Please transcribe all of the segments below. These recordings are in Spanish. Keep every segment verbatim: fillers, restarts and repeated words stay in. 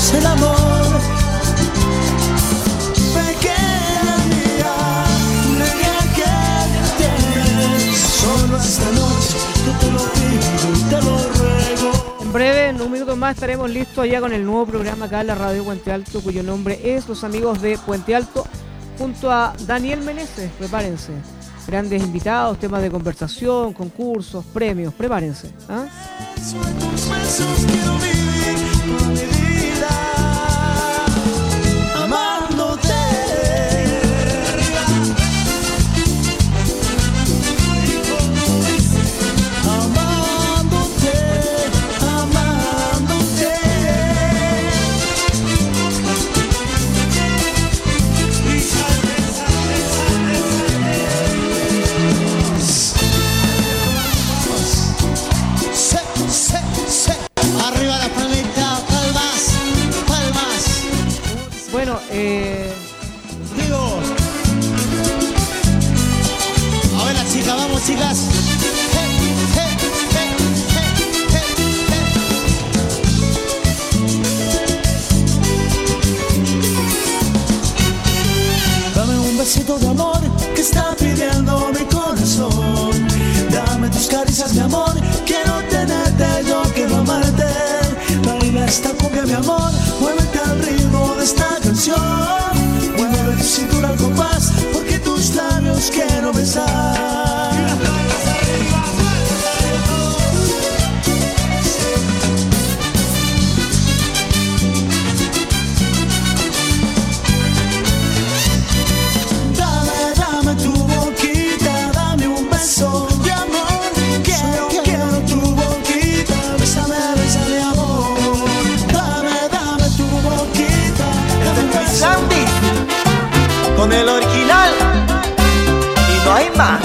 es el amor. Pequeña mía, niña que tienes, solo esta noche yo te lo pido y te lo ruego. En breve, en un minuto más, estaremos listos allá con el nuevo programa acá en la radio Puente Alto, cuyo nombre es Los Amigos de Puente Alto, junto a Daniel Meneses. Prepárense. Grandes invitados, temas de conversación, concursos, premios. Prepárense. ¿Ah? Tus besos quiero vivir toda mi vida, amándote. Amándote, amándote. Se, se, se. Arriba la palmita, palmas, palmas. Bueno, eh... Digo. A ver las chicas, vamos chicas. Hey, hey, hey, hey, hey, hey. Dame un besito de amor que está pidiendo mi corazón. Dame tus caricias, mi amor. Quiero tenerte, yo quiero amarte. Baila esta cumbia, mi amor. Muévete al ritmo de esta canción. Mueve tu cintura al compás, porque tus labios quiero besar. Dame, dame tu boquita, dame un beso de amor. Quiero, quiero tu boquita, bésame, bésame amor. Dame, dame tu boquita, dame un beso. Sandy, con el original y no hay más.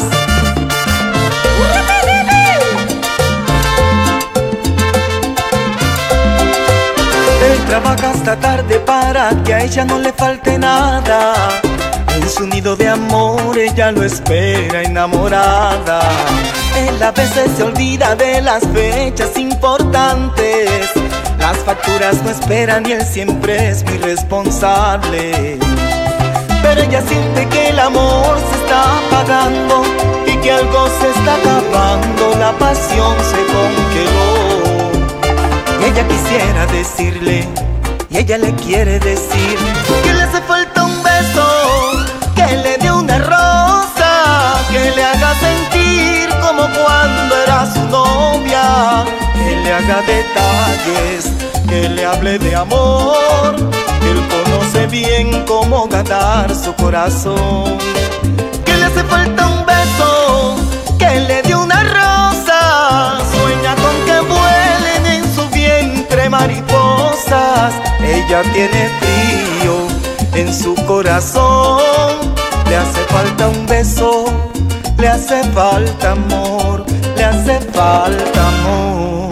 Él trabaja hasta tarde para que a ella no le falte nada. En su nido de amor ella lo espera enamorada. Él a veces se olvida de las fechas importantes. Las facturas no esperan y él siempre es muy responsable. Pero ella siente que el amor se está apagando y que algo se está acabando, la pasión se congeló. Y ella quisiera decirle, y ella le quiere decir, que le hace falta un beso, que le dé una rosa, que le haga sentir como cuando era su novia, que le haga detalles, que le hable de amor. Él conoce bien cómo ganar su corazón. Que le hace falta un beso, que le dé una rosa. Sueña con que vuelen en su vientre mariposas. Ella tiene frío en su corazón. Le hace falta un beso, le hace falta amor, le hace falta amor.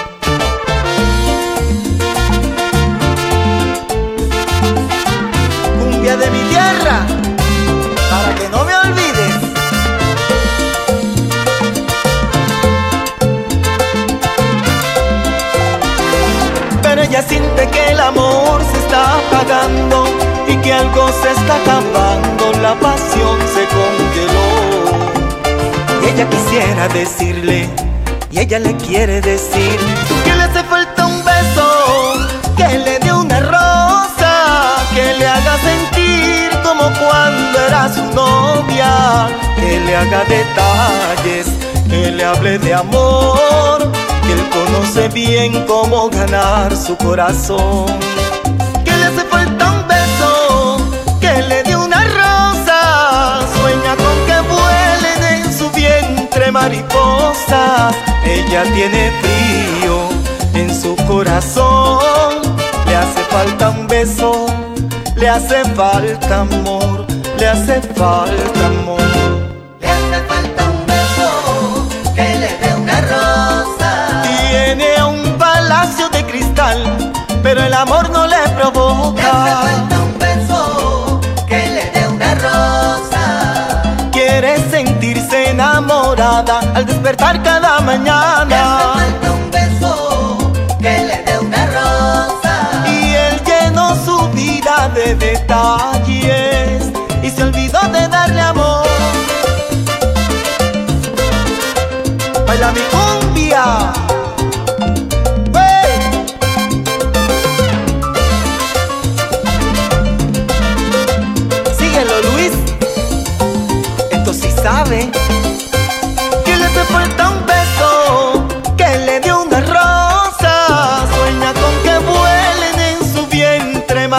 De mi tierra, para que no me olvides. Pero ella siente que el amor se está apagando y que algo se está acabando, la pasión se congeló. Y ella quisiera decirle, y ella le quiere decir, que le hace falta un beso, que le dé una rosa, que le haga sentir como cuando era su novia, que le haga detalles, que le hable de amor, que él conoce bien cómo ganar su corazón. Que le hace falta un beso, que le dé una rosa. Sueña con que vuelen en su vientre mariposas. Ella tiene frío en su corazón. Le hace falta un beso, le hace falta amor, le hace falta amor. Le hace falta un beso, que le dé una rosa. Tiene un palacio de cristal, pero el amor no le provoca. Le hace falta un beso, que le dé una rosa. Quiere sentirse enamorada al despertar cada mañana. Le hace falta un beso, que le dé una rosa. Y él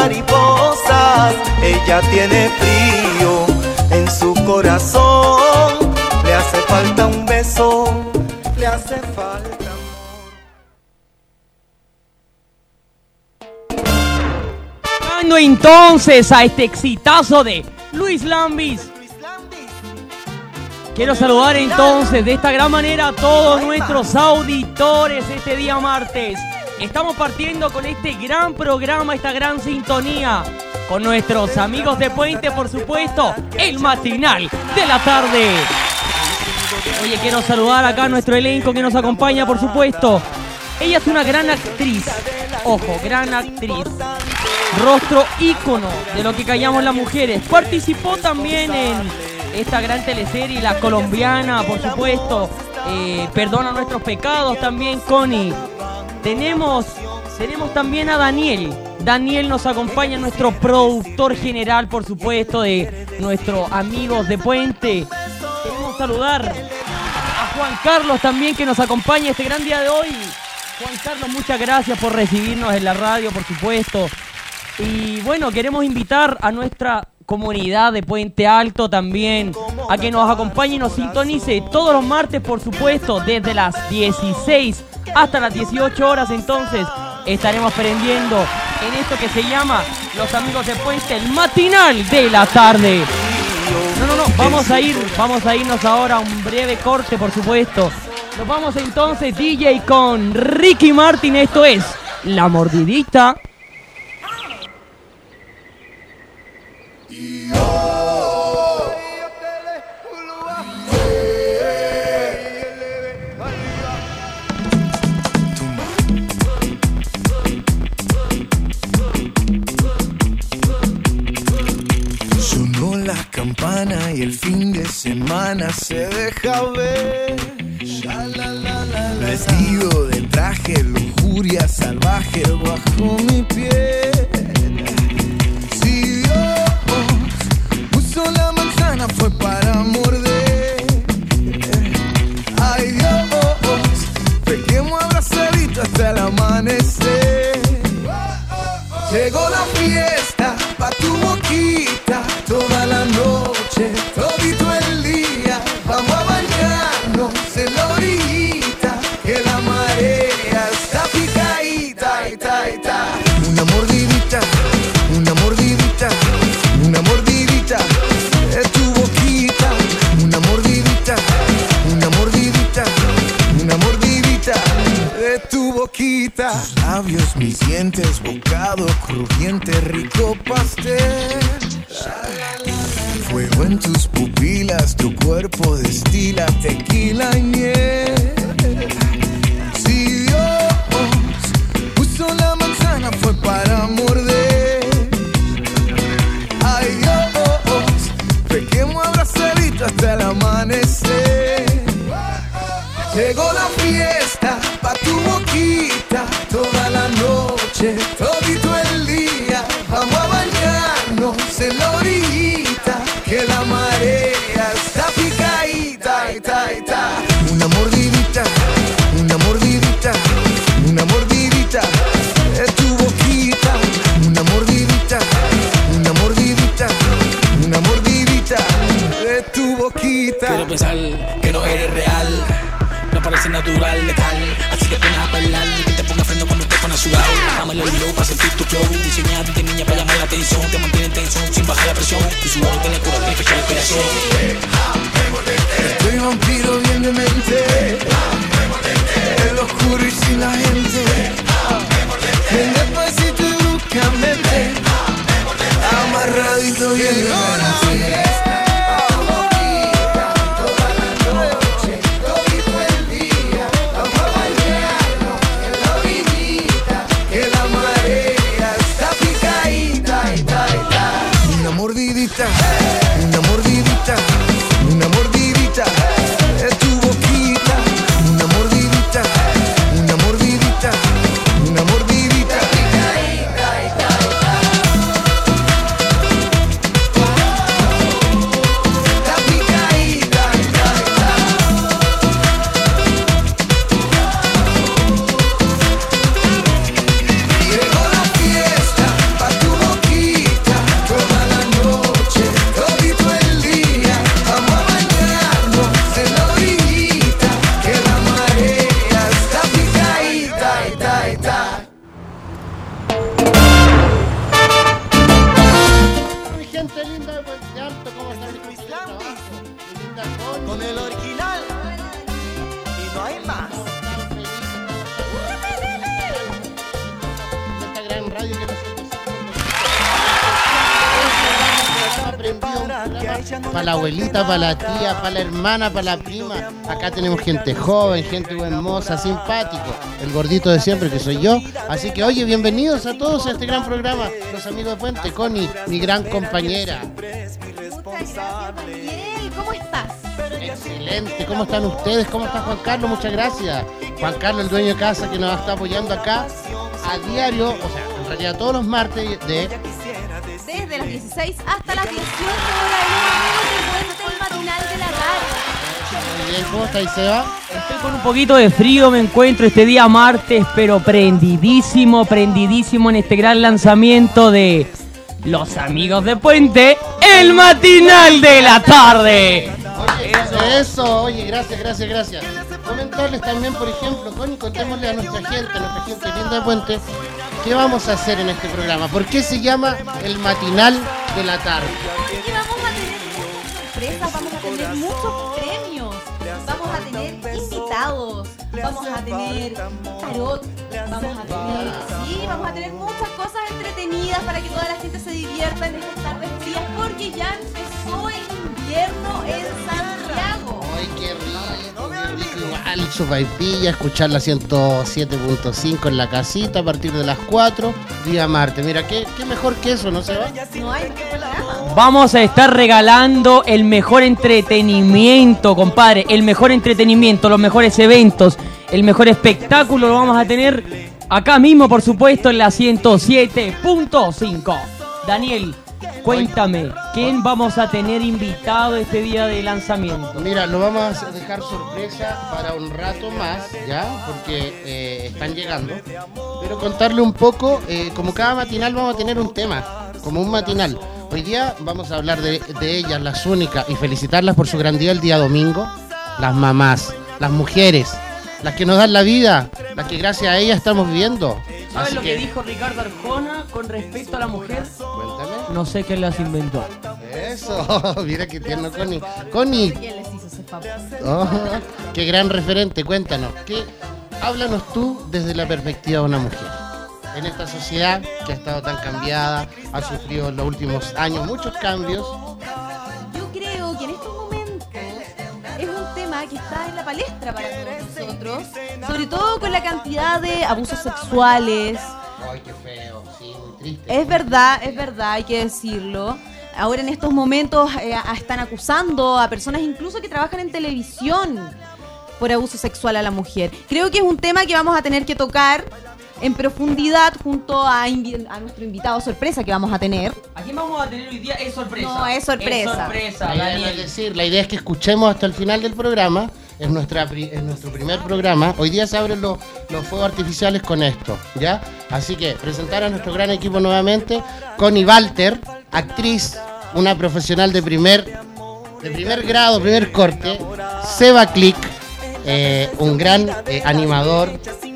mariposas. Ella tiene frío en su corazón. Le hace falta un beso, le hace falta amor. Dando entonces a este exitazo de Luis Lambis. Quiero saludar entonces de esta gran manera a todos nuestros auditores este día martes. Estamos partiendo con este gran programa, esta gran sintonía, con nuestros amigos de Puente, por supuesto, el matinal de la tarde. Oye, quiero saludar acá a nuestro elenco que nos acompaña, por supuesto. Ella es una gran actriz, ojo, gran actriz, rostro ícono de lo que callamos las mujeres. Participó también en esta gran teleserie, la colombiana, por supuesto. Eh, perdona nuestros pecados también, Connie. Tenemos, tenemos también a Daniel. Daniel nos acompaña, nuestro productor general, por supuesto, de nuestros amigos de Puente. Queremos saludar a Juan Carlos también, que nos acompaña este gran día de hoy. Juan Carlos, muchas gracias por recibirnos en la radio, por supuesto. Y bueno, queremos invitar a nuestra comunidad de Puente Alto también a que nos acompañe y nos sintonice todos los martes, por supuesto, desde las dieciséis hasta las dieciocho horas. Entonces estaremos aprendiendo en esto que se llama Los Amigos de Puente, el matinal de la tarde. No, no, no, vamos a ir, vamos a irnos ahora a un breve corte, por supuesto. Nos vamos entonces, D J, con Ricky Martin. Esto es La Mordidita. Sonó la campana y el fin de semana se deja ver. Vestido de traje, lujuria salvaje bajo mi piel. Si Dios puso la manzana fue para morder. Ay Dios, pequemos abrazadito hasta el amanecer. Llegó la fiesta pa' tu boquita, toda la noche, todito el día. Vamos a bañarnos en la orillita, que la marea está picadita, ita, ita. Una mordidita, una mordidita, una mordidita de tu boquita. Una mordidita, una mordidita, una mordidita de tu boquita. Tus labios, mis dientes, bocado crujiente, rico pastel. Fuego en tus pupilas, tu cuerpo destila tequila y miel. Si Dios puso la manzana fue para morder. Ay Dios, pequemos abrazadito hasta el amanecer. Llegó la fiesta pa' tu boquita, toda la noche, todito el día. Vamos a bañarnos en la orillita, que la marea está picadita, ita, ita. Una mordidita, una mordidita, una mordidita de tu boquita. Una mordidita, una mordidita, una mordidita de tu boquita. Quiero pensar que no eres real, no parece natural, letal. Así que pon a bailar y que te ponga freno cuando te pones sudado. Dame el hilo para sentir tu flow. Diseñate niña para llamar la atención. Te mantiene en tensión sin bajar la presión. Y su voz te la cura, te fija el corazón. Estoy vampiro bien de mente, en lo oscuro y sin la gente. Ven despacito y bruscamente, amarradito bien de mente. Una mordidita, una mordidita de tu boquita. Una mordidita, una mordidita usted, linda de Puente Alto? ¿Cómo está mi compañero de trabajo? Mi linda Connie. Con el original y no hay más. Esta gran radio que nos para la abuelita, para la tía, para la hermana, para la prima. Acá tenemos gente joven, gente hermosa, simpático. El gordito de siempre que soy yo. Así que oye, bienvenidos a todos a este gran programa. Los amigos de Puente, Connie, mi gran compañera. Muchas gracias, Daniel. ¿Cómo estás? Excelente. ¿Cómo están ustedes? ¿Cómo está Juan Carlos? Muchas gracias. Juan Carlos, el dueño de casa que nos está apoyando acá a diario, o sea, en realidad todos los martes de... Desde las dieciséis hasta las dieciocho horas, los amigos de Puente, el matinal de la tarde. Muy bien, ¿cómo estáis, Seba? Estoy con un poquito de frío, me encuentro este día martes, pero prendidísimo, prendidísimo en este gran lanzamiento de Los Amigos de Puente, el matinal de la tarde. Oye, eso, eso, oye, gracias, gracias, gracias. Comentarles también, por ejemplo, Connie, contémosle a nuestra gente, a nuestra gente linda de Puente, ¿qué vamos a hacer en este programa? ¿Por qué se llama el matinal de la tarde? Porque vamos a tener muchas sorpresas, vamos a tener muchos premios, vamos a tener invitados, vamos a tener tarot, vamos a tener, sí, vamos a tener muchas cosas entretenidas para que toda la gente se divierta en estas tardes frías, porque ya empezó el invierno en Santiago. Ay, qué rico, qué rico. Igual, sopaipilla, escuchar la ciento siete punto cinco en la casita a partir de las cuatro, día martes. Mira, qué, qué mejor que eso, ¿no se va? No hay programa. Vamos a estar regalando el mejor entretenimiento, compadre. El mejor entretenimiento, los mejores eventos, el mejor espectáculo lo vamos a tener acá mismo, por supuesto, en la ciento siete punto cinco. Daniel, cuéntame, ¿quién vamos a tener invitado este día de lanzamiento? Mira, lo vamos a dejar sorpresa para un rato más, ¿ya? Porque eh, están llegando. Pero contarle un poco, eh, como cada matinal vamos a tener un tema, como un matinal. Hoy día vamos a hablar de, de ellas, las únicas, y felicitarlas por su gran día el día domingo. Las mamás, las mujeres, las que nos dan la vida, las que gracias a ellas estamos viviendo. ¿Sabes Así lo que... que dijo Ricardo Arjona con respecto a la mujer? Cuéntame. No sé quién las inventó. Eso, mira qué tierno, Connie. Connie, ¿Quién les hizo ese favor? oh, qué gran referente, cuéntanos. ¿Qué, háblanos tú desde la perspectiva de una mujer. En esta sociedad que ha estado tan cambiada, ha sufrido en los últimos años muchos cambios. Yo creo que en estos momentos es un tema que está en la palestra para todos nosotros, sobre todo con la cantidad de abusos sexuales. Ay, qué feo, sí, muy triste. Es verdad, es verdad, hay que decirlo. Ahora en estos momentos eh, están acusando a personas incluso que trabajan en televisión por abuso sexual a la mujer. Creo que es un tema que vamos a tener que tocar en profundidad junto a, invi- a nuestro invitado sorpresa que vamos a tener. ¿A quién vamos a tener hoy día? Es sorpresa. No, es sorpresa. Es sorpresa, La idea, Daniel. es decir, la idea es que escuchemos hasta el final del programa. Es, nuestra, pri- es nuestro primer programa. Hoy día se abren los, los fuegos artificiales con esto, ¿ya? Así que presentar a nuestro gran equipo nuevamente. Connie Walter, actriz, una profesional de primer, de primer grado, primer corte. Seba Click, eh, un gran eh, animador,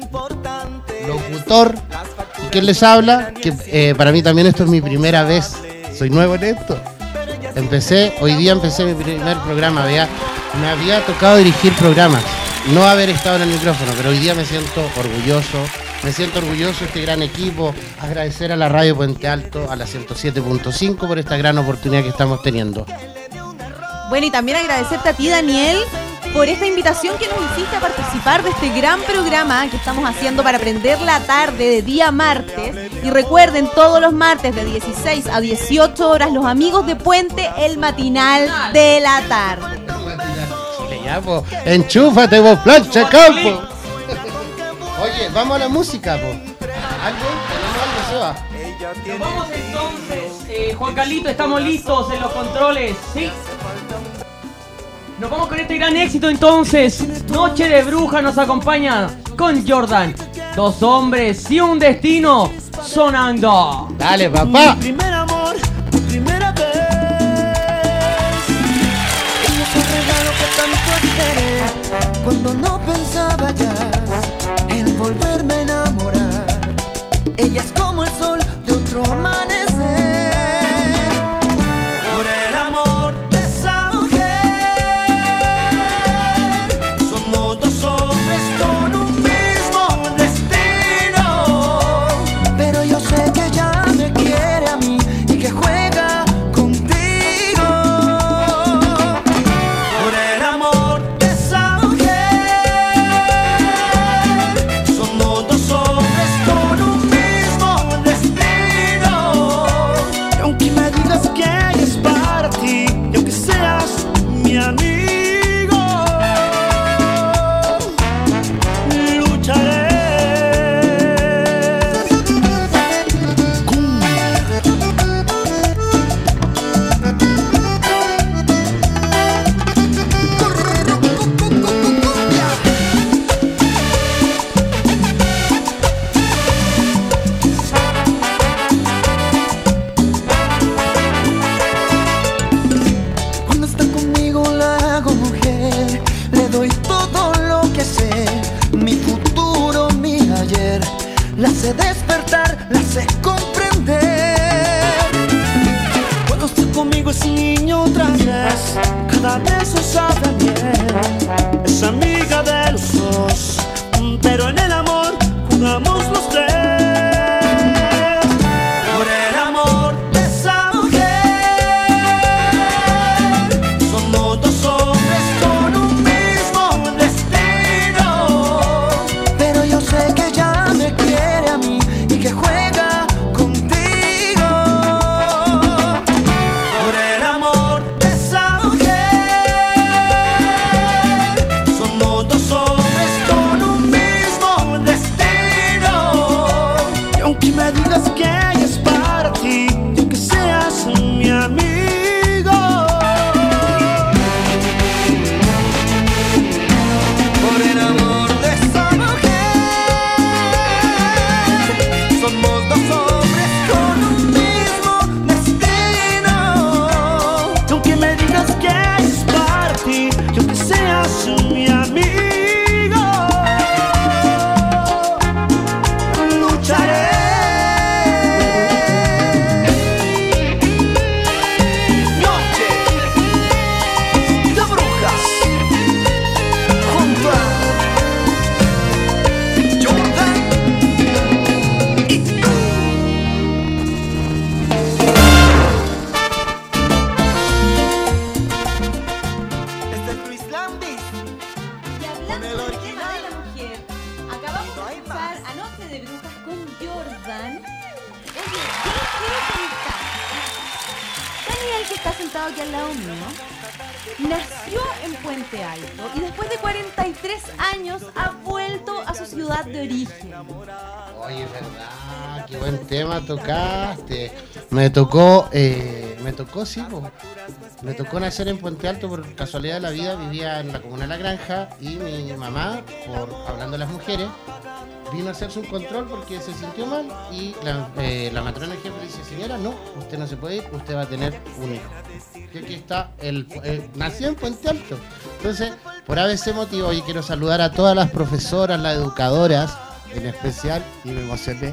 locutor. ¿Y quién les habla? Que eh, para mí también esto es mi primera vez. Soy nuevo en esto. Empecé, hoy día empecé mi primer programa. Había, me había tocado dirigir programas, no haber estado en el micrófono, pero hoy día me siento orgulloso. Me siento orgulloso de este gran equipo. Agradecer a la Radio Puente Alto, a la ciento siete punto cinco por esta gran oportunidad que estamos teniendo. Bueno, y también agradecerte a ti, Daniel, por esta invitación que nos hiciste a participar de este gran programa que estamos haciendo para aprender la tarde de día martes. Y recuerden, todos los martes de dieciséis a dieciocho horas, los amigos de Puente, el matinal de la tarde. Chile, ya, po. Enchúfate, vos, plancha, campo. Oye, vamos a la música, po. ¿Algo? ¿Tenemos algo, Seba? Nos vamos entonces, eh, Juan Carlito, estamos listos en los controles, ¿sí? Nos vamos con este gran éxito entonces. Noche de Bruja nos acompaña con Jordan. Dos hombres y un destino sonando. Dale, papá. Mi primer amor, mi primera vez. Ella es un regalo que tanto esperé cuando no pensaba ya en volverme a enamorar. Ella es como el sol de otro amanecer. comprender. Cuando estoy conmigo es niño otra vez, cada beso sabe bien. Es amiga de los dos, pero en el amor jugamos los tres. Por el amor de esa mujer, somos dos hombres con un mismo destino. Pero yo sé que ella me quiere a mí y que juega contigo. Por el amor de esa mujer, somos dos hombres con un mismo destino. Y aunque me digas que ella es para ti, yo que seas mi amigo. Por el amor de esa mujer, somos dos hombres con un mismo destino. Y aunque me digas que ella es para ti, yo que seas mi amigo. Lucharé. Noche de brujas junto a Jordan y tú. Este es Luis Landis. Y hablando del tema de la mujer, acabamos de escuchar Anoche de Brujas con Jordan. Oye, yo les quiero contar. Daniel, que está sentado aquí al lado mío, nació en Puente Alto y después de cuarenta y tres años ha vuelto a su ciudad de origen. Oye, es verdad, qué buen tema tocaste. Me tocó, eh, me tocó, sí, po. Me tocó nacer en Puente Alto por casualidad de la vida. Vivía en la comuna de La Granja y mi mamá, por hablando de las mujeres, vino a hacerse un control porque se sintió mal y la, eh, la matrona jefe le dice: señora, no, usted no se puede ir, usted va a tener un hijo. Y aquí está, el, el, nació en Puente Alto. Entonces, por ese motivo, hoy quiero saludar a todas las profesoras, las educadoras, en especial, y me emocioné,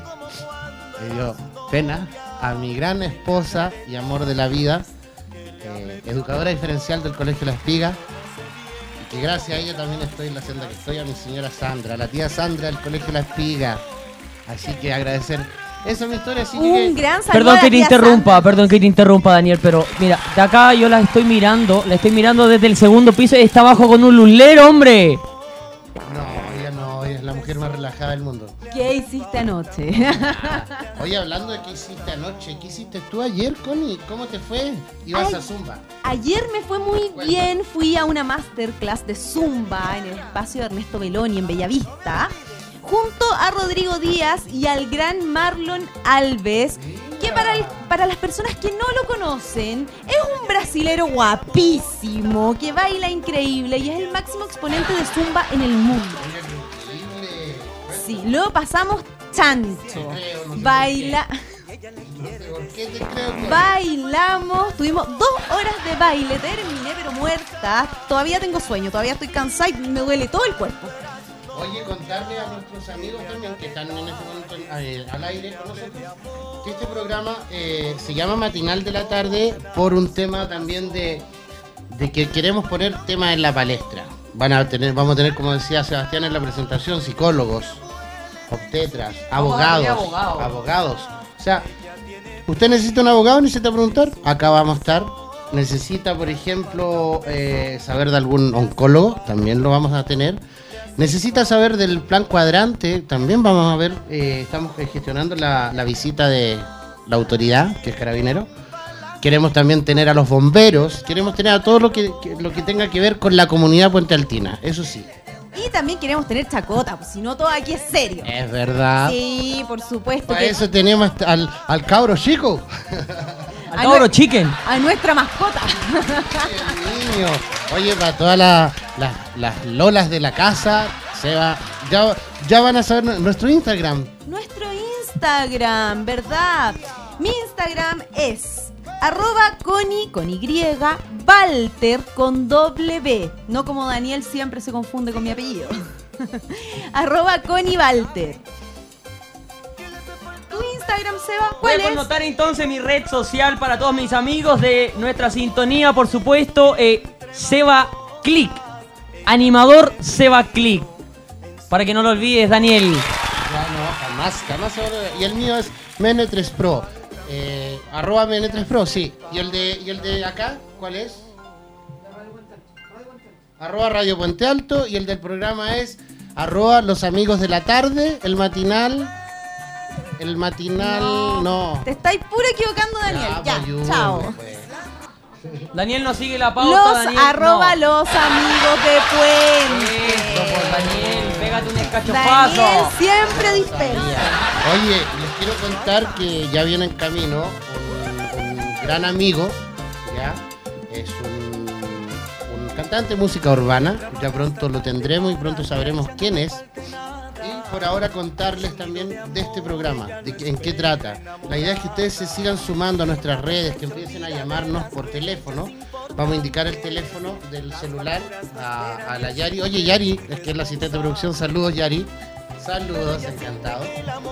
me dio pena, a mi gran esposa y amor de la vida, eh, educadora diferencial del Colegio La Espiga, y que gracias a ella también estoy en la senda que estoy, a mi señora Sandra, la tía Sandra del Colegio La Espiga. Así que agradecer. Esa es mi historia, así que... Un gran saludo. Perdón a la que te tía interrumpa, Sandra. perdón que te interrumpa, Daniel, pero mira, de acá yo la estoy mirando, la estoy mirando desde el segundo piso y está abajo con un lulero, hombre. No, ella no, ella es la mujer más relajada del mundo. ¿Qué hiciste anoche? Oye, hablando de qué hiciste anoche, ¿qué hiciste tú ayer, Connie? ¿Cómo te fue? ¿Ibas Ay, a Zumba? Ayer me fue muy bien, fui a una masterclass de Zumba en el espacio de Ernesto Belloni en Bellavista, junto a Rodrigo Díaz y al gran Marlon Alves, que para, el- para las personas que no lo conocen, es un brasilero guapísimo, que baila increíble y es el máximo exponente de Zumba en el mundo. Increíble. Sí, luego pasamos chancho. Baila... No sé por qué te creo, Connie. Bailamos, tuvimos dos horas de baile, terminé pero muerta. Todavía tengo sueño, todavía estoy cansada y me duele todo el cuerpo. Oye, contarle a nuestros amigos también que están en este momento eh, al aire con nosotros que este programa eh, se llama Matinal de la Tarde por un tema también de, de que queremos poner temas en la palestra. Van a tener, vamos a tener, como decía Sebastián en la presentación, psicólogos, obstetras, abogados, abogados. abogados. O sea, ¿usted necesita un abogado? ¿Necesita preguntar? Acá vamos a estar. ¿Necesita, por ejemplo, eh, saber de algún oncólogo? También lo vamos a tener. ¿Necesita saber del plan cuadrante? También vamos a ver, eh, estamos gestionando la, la visita de la autoridad, que es Carabinero. Queremos también tener a los bomberos, queremos tener a todo lo que, que- lo que tenga que ver con la comunidad puentealtina, eso sí. Y también queremos tener chacota, pues si no todo aquí es serio. Es verdad. Sí, por supuesto. Para que eso tenemos hasta al, al cabro chico. Al cabro chicken. a nuestra mascota. El niño. Oye, para todas las las- las lolas de la casa, se va, ya, ya van a saber nu- nuestro Instagram. Nuestro Instagram, ¿verdad? Mi Instagram es arroba Connie con Y, Walter con doble B. No como Daniel siempre se confunde con mi apellido. arroba Connie Walter. Tu Instagram, Seba? Voy ¿Cuál a es? connotar entonces mi red social para todos mis amigos de nuestra sintonía, por supuesto, eh, Seba Click, animador Seba Click, para que no lo olvides, Daniel. Ya no, jamás, jamás se va a olvidar. Y el mío es Mene tres Pro, eh, arroba Mene tres Pro, sí. ¿Y el de, y el de acá, cuál es? Arroba Radio Puente Alto. Y el del programa es arroba Los Amigos de la Tarde, el matinal. El matinal, no. no. Te estáis puro equivocando, Daniel. Ya, Ya, pues, ayúdame, chao. pues. Daniel nos sigue la pauta, Los Daniel. arroba no. los amigos de Puente. Eso, pues, Daniel, pégate un escachofazo. Daniel siempre dispersa. Oye, les quiero contar que ya viene en camino un, un gran amigo, ¿ya? Es un, un cantante de música urbana, ya pronto lo tendremos y pronto sabremos quién es. Y por ahora contarles también de este programa, de que- en qué trata. La idea es que ustedes se sigan sumando a nuestras redes, que empiecen a llamarnos por teléfono. Vamos a indicar el teléfono del celular a, a la Yari. Oye, Yari, es que es la asistente de producción. Saludos, Yari. Saludos, encantado.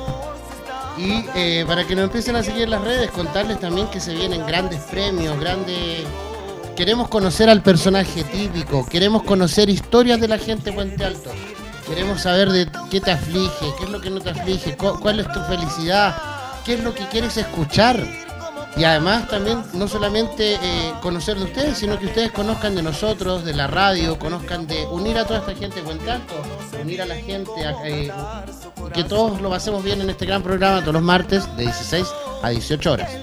Y eh, para que nos empiecen a seguir en las redes, contarles también que se vienen grandes premios, grandes... Queremos conocer al personaje típico, queremos conocer historias de la gente de Puente Alto. Queremos saber de qué te aflige, qué es lo que no te aflige, cu- cuál es tu felicidad, qué es lo que quieres escuchar. Y además también no solamente eh, conocer de ustedes, sino que ustedes conozcan de nosotros, de la radio, conozcan de unir a toda esta gente de Puente Alto, unir a la gente, a, eh, que todos lo pasemos bien en este gran programa todos los martes de dieciséis a dieciocho horas.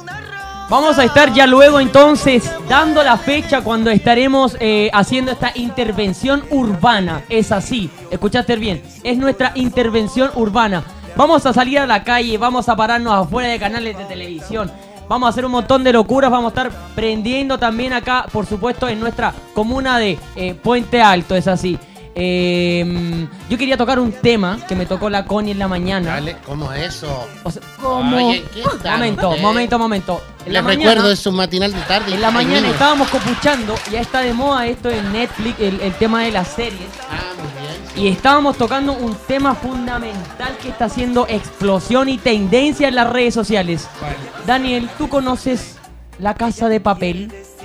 Vamos a estar ya luego entonces dando la fecha cuando estaremos eh, haciendo esta intervención urbana. Es así, escuchaste bien, es nuestra intervención urbana. Vamos a salir a la calle, vamos a pararnos afuera de canales de televisión. Vamos a hacer un montón de locuras, vamos a estar prendiendo también acá, por supuesto, en nuestra comuna de eh, Puente Alto, es así. Eh, yo quería tocar un tema que me tocó la Connie en la mañana. Dale, ¿cómo eso? O sea, ¿cómo? Oye, ¿qué tal, momento, usted? momento, momento. En Les la mañana- recuerdo, es un matinal de tarde. En la Ay, mañana niños. estábamos copuchando, ya está de moda esto en Netflix, el, el tema de las series. Ah, muy bien. Y estábamos tocando un tema fundamental que está haciendo explosión y tendencia en las redes sociales. ¿Cuál? Daniel, ¿tú conoces La Casa de Papel?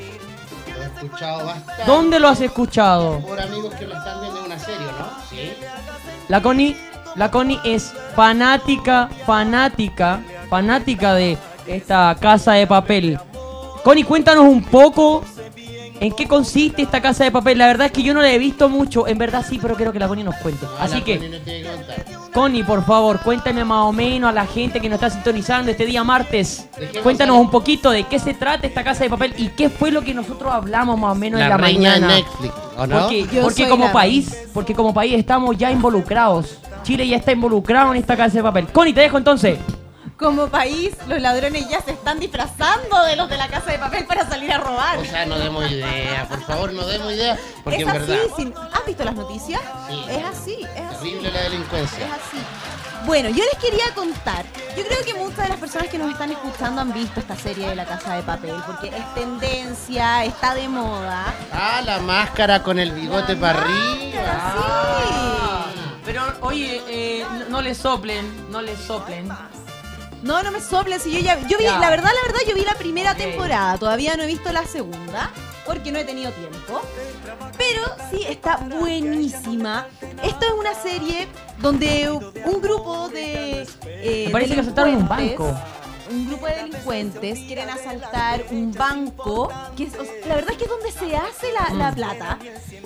Lo he escuchado bastante. ¿Dónde lo has escuchado? Por amigos que lo están viendo en una serie, ¿no? Sí. La Connie, la Connie es fanática, fanática, fanática de esta Casa de Papel. Connie, cuéntanos un poco en qué consiste esta Casa de Papel. La verdad es que yo no la he visto mucho, en verdad sí, pero quiero que la Connie nos cuente. Ah, Así la que, Connie no tiene que contar. Connie, por favor, cuéntame más o menos a la gente que nos está sintonizando este día martes. Dejemos Cuéntanos a- un poquito de qué se trata esta Casa de Papel y qué fue lo que nosotros hablamos más o menos en La la reina mañana. de Netflix, ¿o no? Porque, Yo porque soy como la país, porque como país estamos ya involucrados. Chile ya está involucrado en esta Casa de Papel. Connie, te dejo entonces. Como país, los ladrones ya se están disfrazando de los de la Casa de Papel para salir a robar. O sea, no demos idea, por favor, no demos idea, porque es en así, verdad, sin- ¿has visto las noticias? Sí. Es así, es así. terrible la delincuencia. Es así. Bueno, yo les quería contar. Yo creo que muchas de las personas que nos están escuchando han visto esta serie de La Casa de Papel, porque es tendencia, está de moda. Ah, la máscara con el bigote La para máscara, arriba. sí. Pero oye, eh, no, no le soplen, no le soplen. No, no me soplen, si yo ya yo vi, Ya. la verdad, la verdad, yo vi la primera Ok. temporada, todavía no he visto la segunda, porque no he tenido tiempo. Pero sí, está buenísima. Esto es una serie donde un grupo de eh, Me parece que asaltaron un delincuentes- banco. Un grupo de delincuentes quieren asaltar un banco, que es, o sea, la verdad es que es donde se hace la, la plata.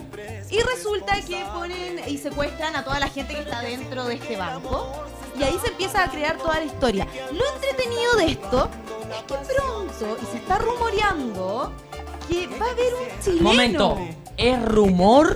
Y resulta que ponen y secuestran a toda la gente que está dentro de este banco. Y ahí se empieza a crear toda la historia. Lo entretenido de esto es que pronto, y se está rumoreando, que va a haber un chileno. Momento, ¿es rumor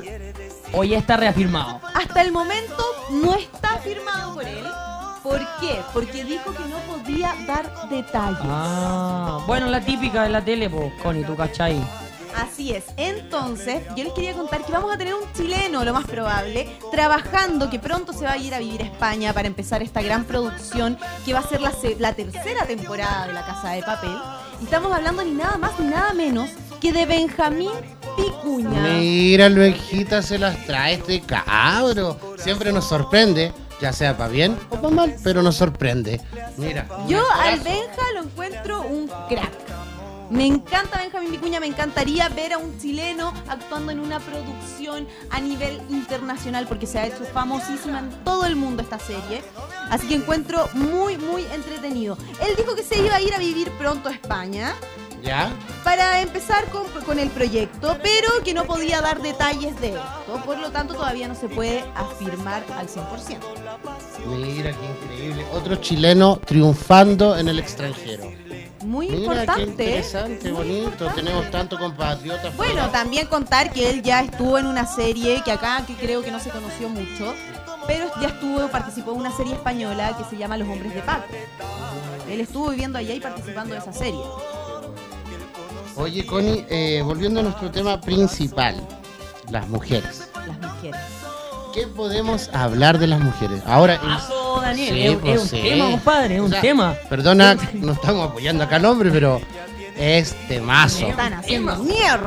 o ya está reafirmado? Hasta el momento no está firmado por él. ¿Por qué? Porque dijo que no podía dar detalles. Ah, bueno, la típica de la tele, pues, Connie, tú cachai. Así es. Entonces, yo les quería contar que vamos a tener un chileno, lo más probable, trabajando, que pronto se va a ir a vivir a España para empezar esta gran producción que va a ser la, se- la tercera temporada de La Casa de Papel. Y estamos hablando ni nada más ni nada menos que de Benjamín Picuña. Mira, Luejita se las trae este cabro. Siempre nos sorprende. ya sea para bien o para mal, pero nos sorprende. Mira. Yo al Benja lo encuentro un crack. Me encanta Benjamín Vicuña, me encantaría ver a un chileno actuando en una producción a nivel internacional porque se ha hecho famosísima en todo el mundo esta serie. Así que encuentro muy, muy entretenido. Él dijo que se iba a ir a vivir pronto a España. ¿Ya? Para empezar con, con el proyecto, pero que no podía dar detalles de esto. Por lo tanto, todavía no se puede afirmar al cien por ciento. Mira, qué increíble. Otro chileno triunfando en el extranjero. Muy Mira, importante. qué interesante, bonito. Tenemos tanto compatriotas. Bueno, fuera. también contar que él ya estuvo en una serie que acá que creo que no se conoció mucho, pero ya estuvo, participó en una serie española que se llama Los Hombres de Paco. Él estuvo viviendo allá y participando de esa serie. Oye, Connie, eh, volviendo a nuestro tema principal, las mujeres. Las mujeres. ¿Qué podemos hablar de las mujeres? Ahora, Pasó, Daniel, sí, es, un- pues es un sí. tema, compadre, es O un sea, tema. Perdona, no estamos apoyando acá al hombre, pero es temazo. Están haciendo mierda.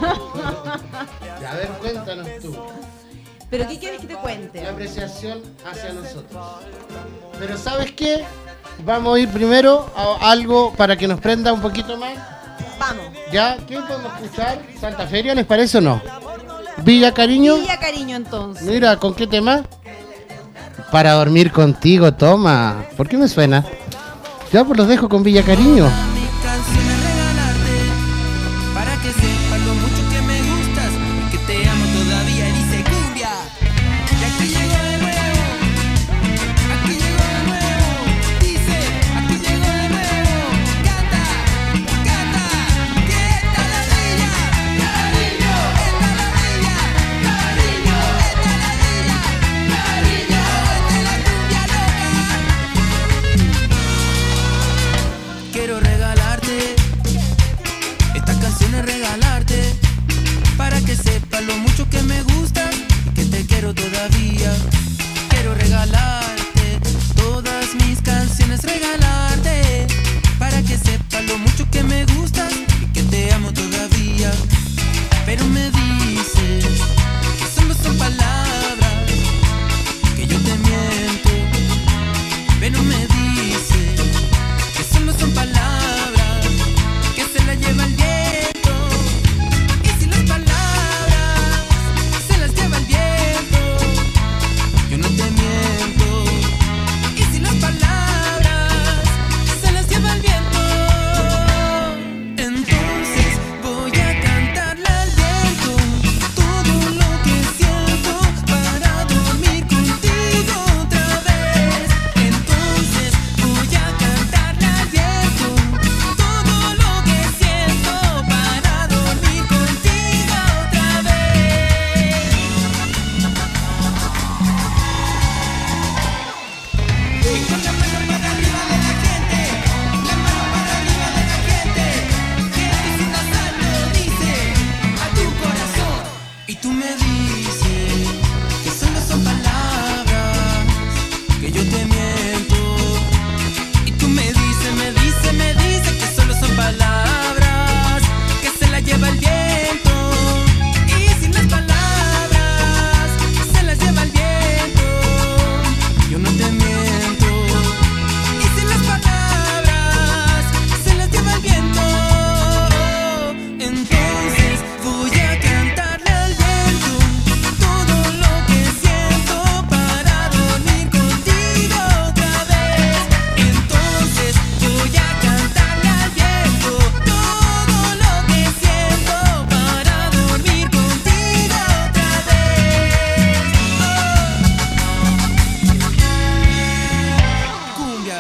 A ver, cuéntanos tú. ¿Pero qué quieres que te La cuente? apreciación hacia nosotros. Pero ¿sabes qué? Vamos a ir primero a algo para que nos prenda un poquito más. Vamos. ¿Ya? ¿Qué podemos escuchar? ¿Santa Feria, les parece o no? ¿Villa Cariño? Villa Cariño, entonces. Mira, ¿con qué tema? Para dormir contigo, toma. ¿Por qué me suena? Ya, pues los dejo con Villa Cariño. Mis canciones regalarte para que sepas lo mucho que me gustas y que te amo todavía. Dice cumbia. Y aquí llegó de nuevo. Aquí llegó de nuevo. Dice, aquí llegó de nuevo. Canta, canta. Que esta la niña. Cariño. Esta la niña. Cariño. Esta la niña. Cariño. Esta la cumbia loca. Quiero regalarte estas canciones, regalarte para que sepas lo mucho que me gusta y que te quiero todavía. Quiero regalarte todas mis canciones, regalarte para que sepas lo mucho que me gusta y que te amo todavía. Pero me dices que solo son palabras, que yo te miento. Pero me dices que solo son palabras, que se las lleva el viento. Y si las palabras se las lleva el viento, yo no te miento. Y si las palabras se las lleva el viento, entonces voy a cantarle al viento todo lo que siento para dormir contigo otra vez. Entonces voy a cantarle al viento todo lo que siento para dormir contigo otra vez. Y con la mano para arriba de la gente, la mano para arriba de la gente, que esto es un asalto, dice a tu corazón. Y tú me dices que solo son palabras, que yo te miento. Y tú me dices, me dices, me dices que solo son palabras, que se las lleva el viento. Y si las palabras se las lleva el viento, yo no te miento. Y si las palabras se las lleva el viento, entonces voy a cantarle al viento todo lo que siento para dormir contigo otra vez. Entonces voy a cantarle al viento todo lo que siento para dormir contigo otra vez. Oh. Cumbia.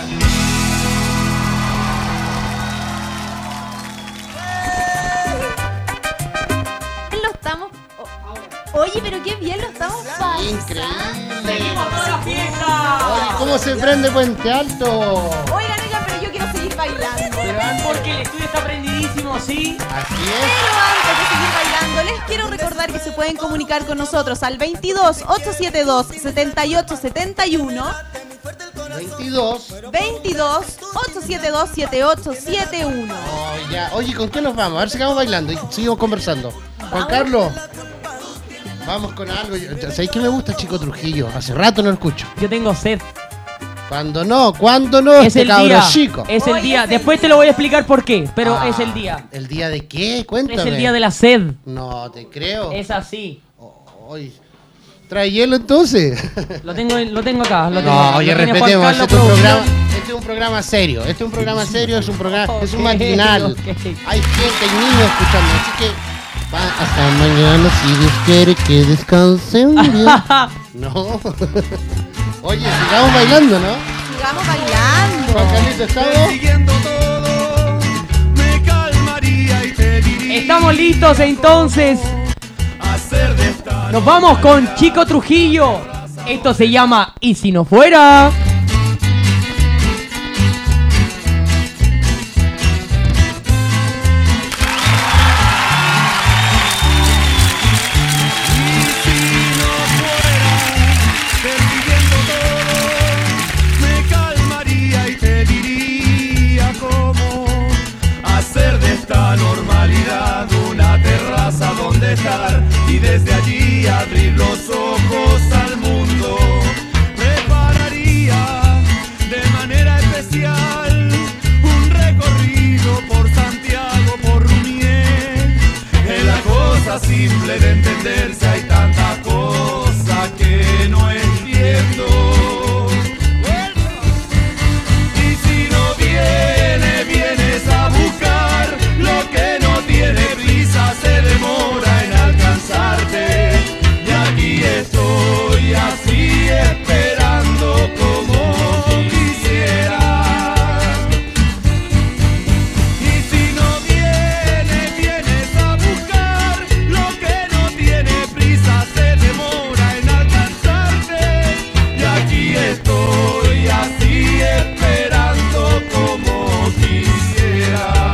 Bien lo estamos. o- Oye, pero qué bien lo estamos pasando. Increíble. ¡Toda la fiesta! Oye, ¿cómo se prende Puente Alto? Oigan, oigan, pero yo quiero seguir bailando. Pero antes, Porque el estudio está prendidísimo, ¿sí? así Pero antes de seguir bailando, les quiero recordar que se pueden comunicar con nosotros al veintidós, ochocientos setenta y dos, setenta y ocho setenta y uno, es. veintidós. veintidós, ochocientos setenta y dos, setenta y ocho setenta y uno. Oh, ya. Oye, ¿con qué nos vamos? A ver si quedamos bailando y seguimos conversando. Juan Carlos, Vamos con algo. ¿Sabéis que me gusta Chico Trujillo? Hace rato no lo escucho. Yo tengo sed. ¿Cuándo no? ¿Cuándo no? Es Este el cabro día. chico. Es el Hoy día. es el Después te lo voy a explicar por qué, pero Ah, es el día. ¿El día de qué? Cuéntame. Es el día de la sed. No, te creo. Es así. Ay, trae hielo entonces. Lo tengo, lo tengo acá. Lo tengo No, acá. oye, Lo tiene Juan respetemos. Carlos Este es, un Producción. programa, este es un programa serio. Este es un programa serio, es un programa, es un Ok, matinal. ok. Hay gente, hay niños escuchando, así que va hasta mañana si Dios quiere que descansen bien. No. Oye, sigamos bailando, ¿no? Sigamos bailando. Juan Carlito, ¿estamos? Persiguiendo todo, me calmaría y te diría Estamos listos entonces. hacer de esta Nos vamos con Chico Trujillo. Esto se llama Y si no fuera. persiguiendo todo, me calmaría y te diría cómo hacer de esta normalidad una terraza donde estar y desde allí abrir los ojos al mundo. Prepararía de manera especial un recorrido por Santiago, por Rumier. Es la cosa simple de entenderse, hay tanta cosa que no entiendo. Y si no viene, vienes a buscar lo que no tiene prisa, se demora en alcanzarte. Y aquí estoy así esperando como quisiera. Y si no viene, vienes a buscar lo que no tiene prisa, se demora en alcanzarte. Y aquí estoy así esperando como quisiera.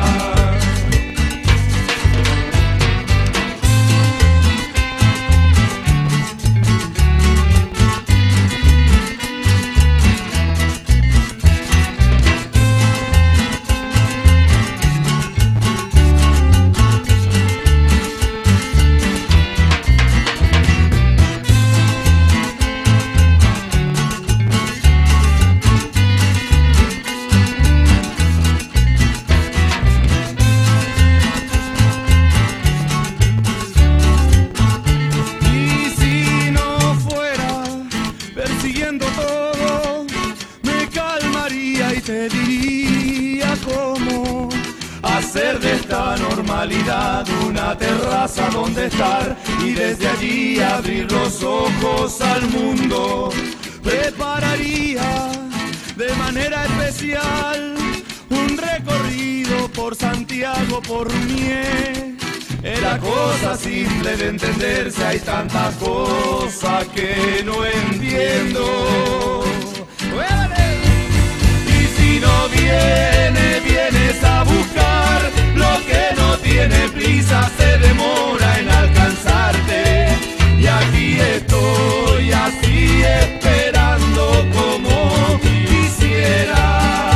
Y si no fuera persiguiendo todo, me calmaría y te diría cómo hacer de esta normalidad una terraza donde estar y desde allí abrir los ojos al mundo. Prepararía de manera especial un recorrido por Santiago, por Rumier. Es la cosa simple de entenderse, hay tanta cosa que no entiendo. Y si no viene, vienes a buscar lo que no tiene prisa, se demora en alcanzarte. Y aquí estoy así esperando como quisiera.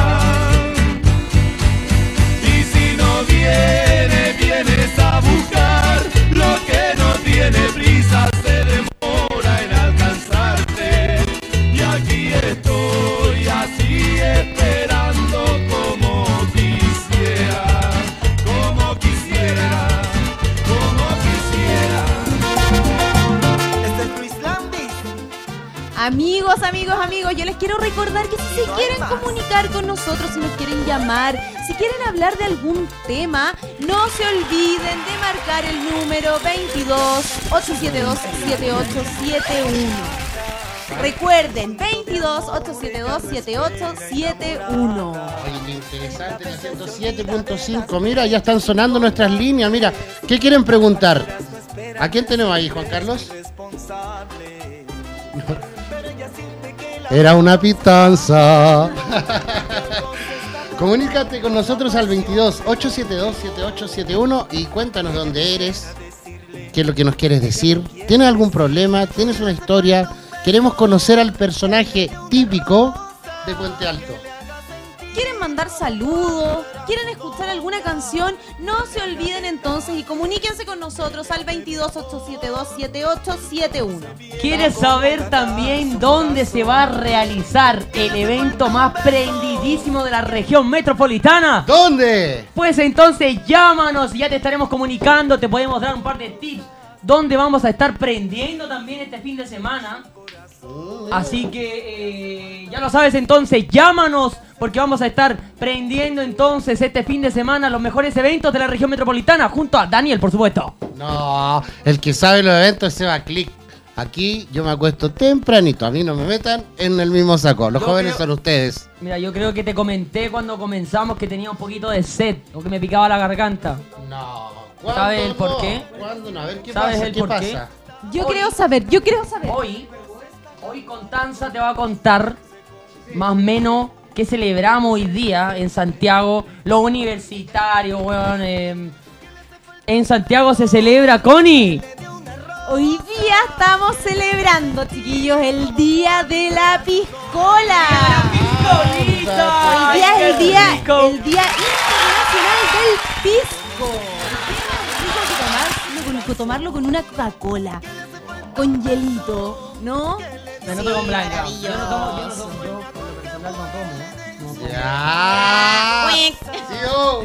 Y si no viene, vienes a buscar lo que no tiene prisa, se demora en alcanzarte. Y aquí estoy así esperando como quisiera, como quisiera, como quisiera. Este es Luis Landis. Amigos, amigos, amigos, yo les quiero recordar que si se quieren comunicar con nosotros, si nos quieren llamar, si quieren hablar de algún tema, no se olviden de marcar el número veintidós, ochocientos setenta y dos, setenta y ocho setenta y uno. Recuerden, veintidós, ochocientos setenta y dos, setenta y ocho setenta y uno. Oye, qué interesante, la ciento siete punto cinco. Mira, ya están sonando nuestras líneas. Mira, ¿qué quieren preguntar? ¿A quién tenemos ahí, Juan Carlos? Era una pitanza. Comunícate con nosotros al veintidós, ochocientos setenta y dos, setenta y ocho setenta y uno y cuéntanos dónde eres, qué es lo que nos quieres decir. ¿Tienes algún problema? ¿Tienes una historia? Queremos conocer al personaje típico de Puente Alto. ¿Quieren mandar saludos, quieren escuchar alguna canción, no se olviden entonces y comuníquense con nosotros al veintidós, ochocientos setenta y dos, setenta y ocho setenta y uno. ¿Quieres saber también dónde se va a realizar el evento más prendidísimo de la región metropolitana? ¿Dónde? Pues entonces llámanos y ya te estaremos comunicando, te podemos dar un par de tips dónde vamos a estar prendiendo también este fin de semana. Así que eh, ya lo sabes, entonces llámanos porque vamos a estar prendiendo entonces este fin de semana los mejores eventos de la región metropolitana junto a Daniel, por supuesto. No, el que sabe los eventos se va a clic. Aquí yo me acuesto tempranito, a mí no me metan en el mismo saco. Los Yo jóvenes creo- son ustedes. Mira, yo creo que te comenté cuando comenzamos que tenía un poquito de sed o que me picaba la garganta. No. ¿Sabes el no? por qué? ¿Cuándo no? A ver qué ¿Sabes pasa, el qué por pasa. qué? Yo Hoy- quiero saber, yo quiero saber. Hoy, hoy Constanza te va a contar más o menos qué celebramos hoy día en Santiago, los universitarios, weón. eh, en Santiago se celebra, Connie. Hoy día estamos celebrando, chiquillos, el Día de la Piscola. ¡Piscolita! Hoy día es el ¡Qué día, rico! el día internacional del pisco. Rico que tomarlo con, tomarlo con una Coca-Cola, con hielito, ¿no? Me noto con blanca. Yo no tomo, yo no tomo, yo por lo personal no tomo, ¿no? Ya. Cuec. Sí, oh.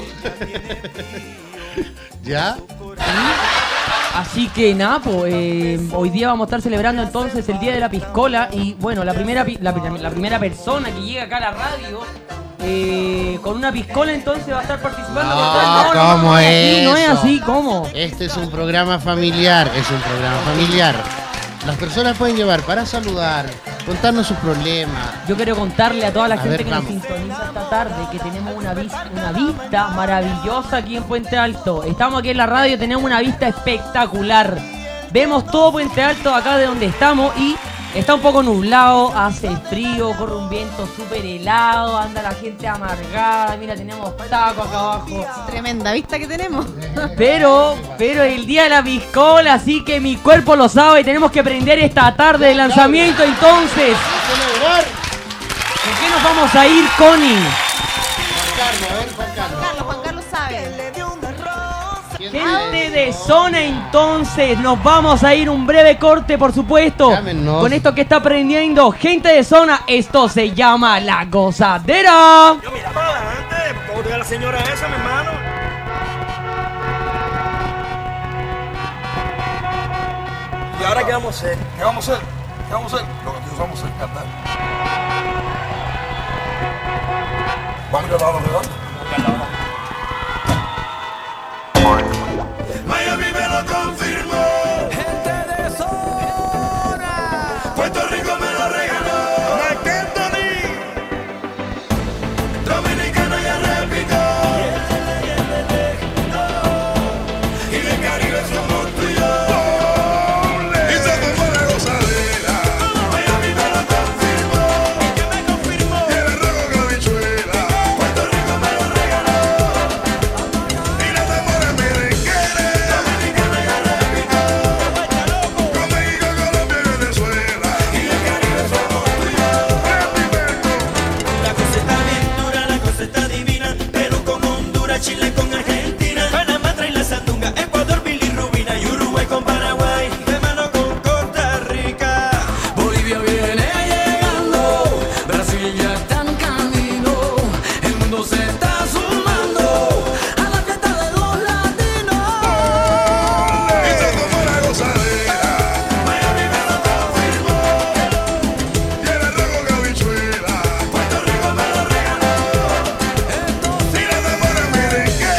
¿Ya? Así que nada, pues, eh, hoy día vamos a estar celebrando entonces el Día de la Piscola. Y bueno, la primera pi- la, la primera persona que llega acá a la radio eh, con una piscola entonces va a estar participando. No, con- no, ¿cómo no es así, no es eso? así, ¿cómo? Este es un programa familiar, es un programa familiar. Las personas pueden llevar para saludar, contarnos sus problemas. Yo quiero contarle a toda la A gente ver, que vamos. nos sintoniza esta tarde que tenemos una, vis- una vista maravillosa aquí en Puente Alto. Estamos aquí en la radio, tenemos una vista espectacular. Vemos todo Puente Alto acá de donde estamos y está un poco nublado, hace frío, corre un viento súper helado, anda la gente amargada. Mira, tenemos tacos acá abajo. Tremenda vista que tenemos. Pero, pero el día de la piscola, así que mi cuerpo lo sabe y tenemos que prender esta tarde de lanzamiento entonces. ¡Celebrar! ¿Por qué nos vamos a ir, Connie? Carlos, a ver, Juan Carlos. Carlos, Juan Carlos sabe. Gente de zona entonces, nos vamos a ir un breve corte por supuesto. Llámenos. Con esto que está prendiendo gente de zona, esto se llama La Gozadera. Yo mira para adelante, pobre a la señora esa, mi hermano. ¿Y ahora qué vamos a hacer? ¿Qué vamos a hacer? ¿Qué vamos a hacer? Lo que nosotros vamos a hacer, cantar. Vamos a ir a la redonda. Miami me lo confirmó. Gente de zona. Puerto Rico me lo regaló. Marc Anthony. Dominicana ya repitió. Y del Caribe somos tú y yo. Y se formó la gozadera. Miami me lo confirmó. ¿Y qué me confirmó? Y el rojo con habichuela. Puerto Rico me lo regaló. Y las tambores merengueras. Dominicana ya repitió. Con México, Colombia y Venezuela. Y del Caribe somos tú y yo. La cosa está bien dura, la cosa está divina. Perú con Honduras, Chile con Argentina. Panamá trae la sandunga, Ecuador, bilirrubina. Y Uruguay con Paraguay, de mano con Costa Rica. Bolivia viene llegando, Brasil ya está en camino, el mundo se está sumando a la fiesta de los latinos. Y se tomó la gozadera. Miami me lo confirmó. Y el rojo con habichuela. Puerto Rico me lo regaló. Y las tambores merengueras.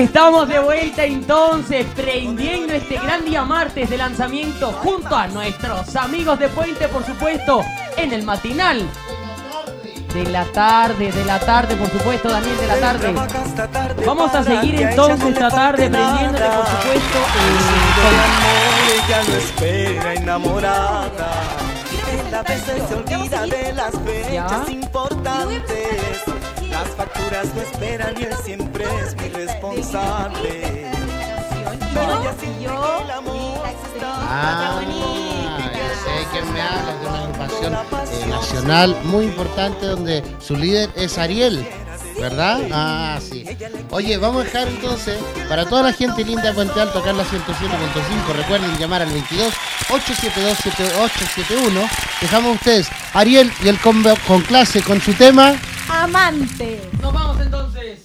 Estamos de vuelta entonces, prendiendo este gran día martes de lanzamiento junto a nuestros amigos de Puente, por supuesto, en el matinal. De la tarde, de la tarde, por supuesto, Daniel, de la tarde. Vamos a seguir entonces esta tarde prendiéndole, por supuesto, eh, ella lo espera enamorada. Esta vez se olvida de las fechas importantes. Las facturas lo esperan y él siempre es mi responsable. Ah, ya sé que me hablas de una agrupación eh, nacional muy importante donde su líder es Ariel, ¿verdad? Ah, sí. Oye, vamos a dejar entonces para toda la gente linda de Puente Alto, acá en la ciento siete punto cinco. Recuerden llamar al veintidós, ochocientos setenta y dos, setenta y ocho setenta y uno. Dejamos ustedes Ariel y el combo con clase con su tema Amante. Nos vamos entonces.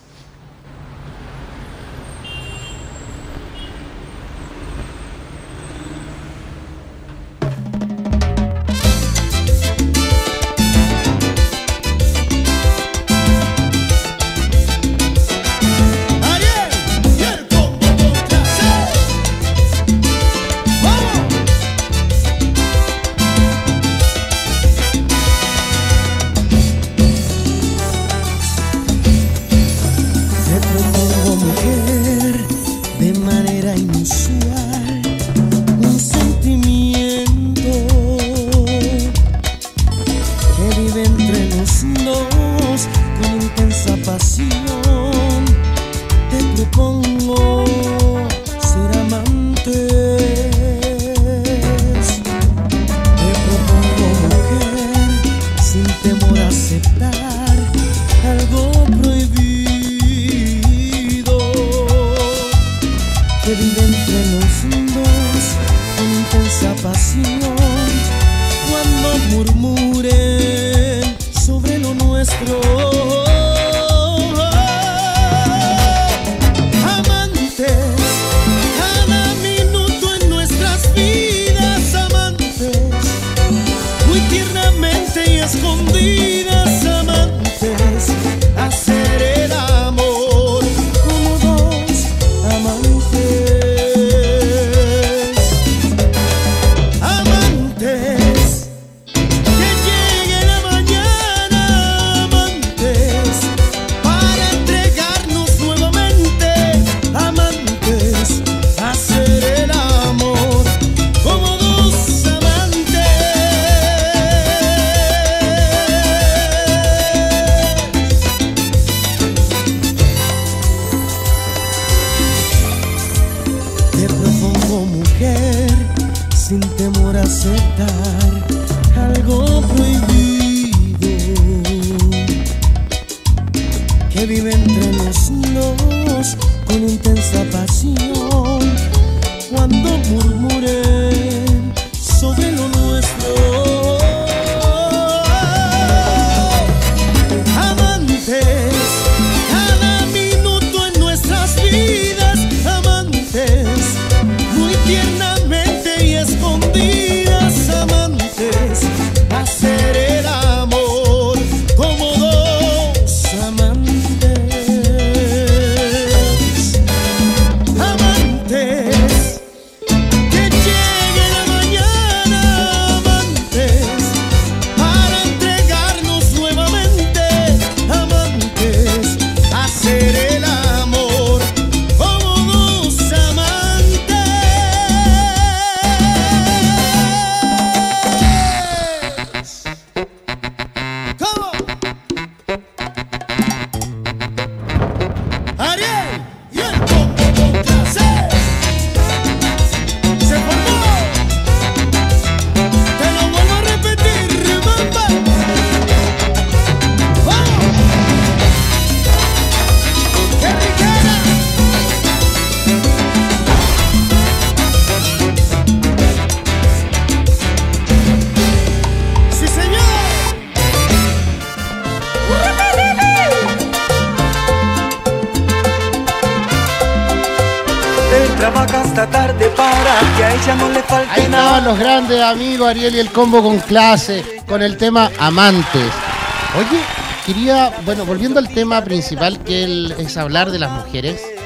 Ahí estaban los grandes amigos Ariel y el combo con clase, con el tema Amantes. Oye, quería, bueno, volviendo al tema principal, que es hablar de las mujeres,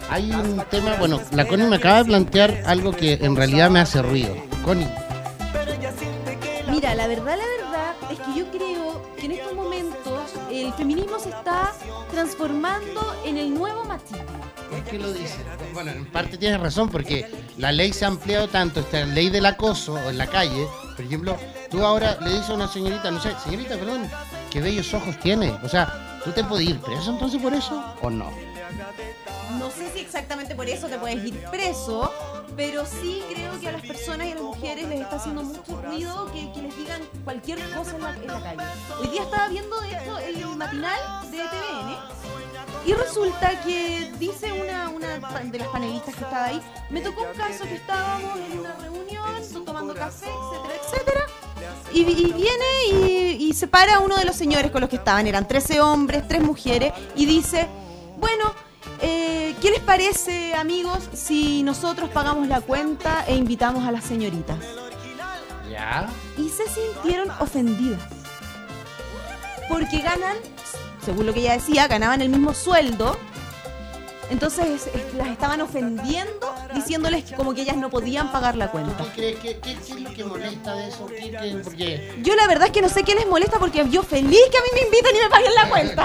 hay un tema, bueno, la Connie me acaba de plantear algo que en realidad me hace ruido. Connie. Mira, la verdad, la verdad es que yo creo que en estos momentos el feminismo se está transformando en el nuevo machismo. ¿Por qué lo dices? Bueno, en parte tienes razón, porque la ley se ha ampliado tanto, esta ley del acoso en la calle, por ejemplo, tú ahora le dices a una señorita, no sé, señorita, perdón, qué bellos ojos tiene, o sea, ¿tú te puedes ir preso entonces por eso o no? No sé si exactamente por eso te puedes ir preso, pero sí creo que a las personas y a las mujeres les está haciendo mucho ruido que, que les digan cualquier cosa en la, en la calle. Hoy día estaba viendo de esto el matinal de T V N y resulta que dice una, una de las panelistas que estaba ahí, me tocó un caso que estábamos en una reunión, tomando café, etcétera, etcétera, y, y viene y, y se para uno de los señores con los que estaban, eran trece hombres, tres mujeres, y dice, bueno, Eh, ¿qué les parece, amigos, si nosotros pagamos la cuenta e invitamos a las señoritas? ¿Ya? Y se sintieron ofendidas. Porque ganan, según lo que ella decía, ganaban el mismo sueldo. Entonces es, las estaban ofendiendo, diciéndoles que como que ellas no podían pagar la cuenta. ¿Qué crees? ¿Qué, qué, qué es lo que molesta de eso? ¿Qué, qué, por qué? Yo la verdad es que no sé qué les molesta porque yo feliz que a mí me inviten y me paguen la cuenta.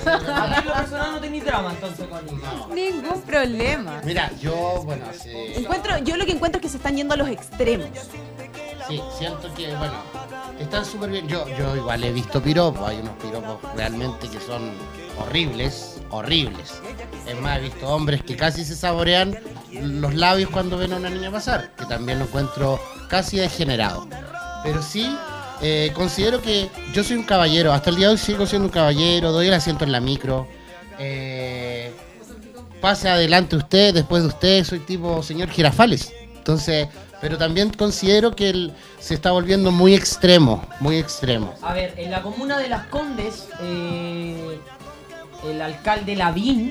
A ti lo personal no tenés drama entonces, Connie. No. Ningún problema. Mira, yo, bueno, sí. Encuentro, yo lo que encuentro es que se están yendo a los extremos. Sí, siento que, bueno, están súper bien. Yo, yo igual he visto piropos, hay unos piropos realmente que son horribles, horribles. Es más, he visto hombres que casi se saborean los labios cuando ven a una niña pasar, que también lo encuentro casi degenerado. Pero sí, eh, considero que yo soy un caballero, hasta el día de hoy sigo siendo un caballero, doy el asiento en la micro. Eh, pase adelante usted, después de usted, soy tipo señor Girafales. Entonces, pero también considero que él se está volviendo muy extremo, muy extremo. A ver, en la comuna de Las Condes, eh, el alcalde Lavín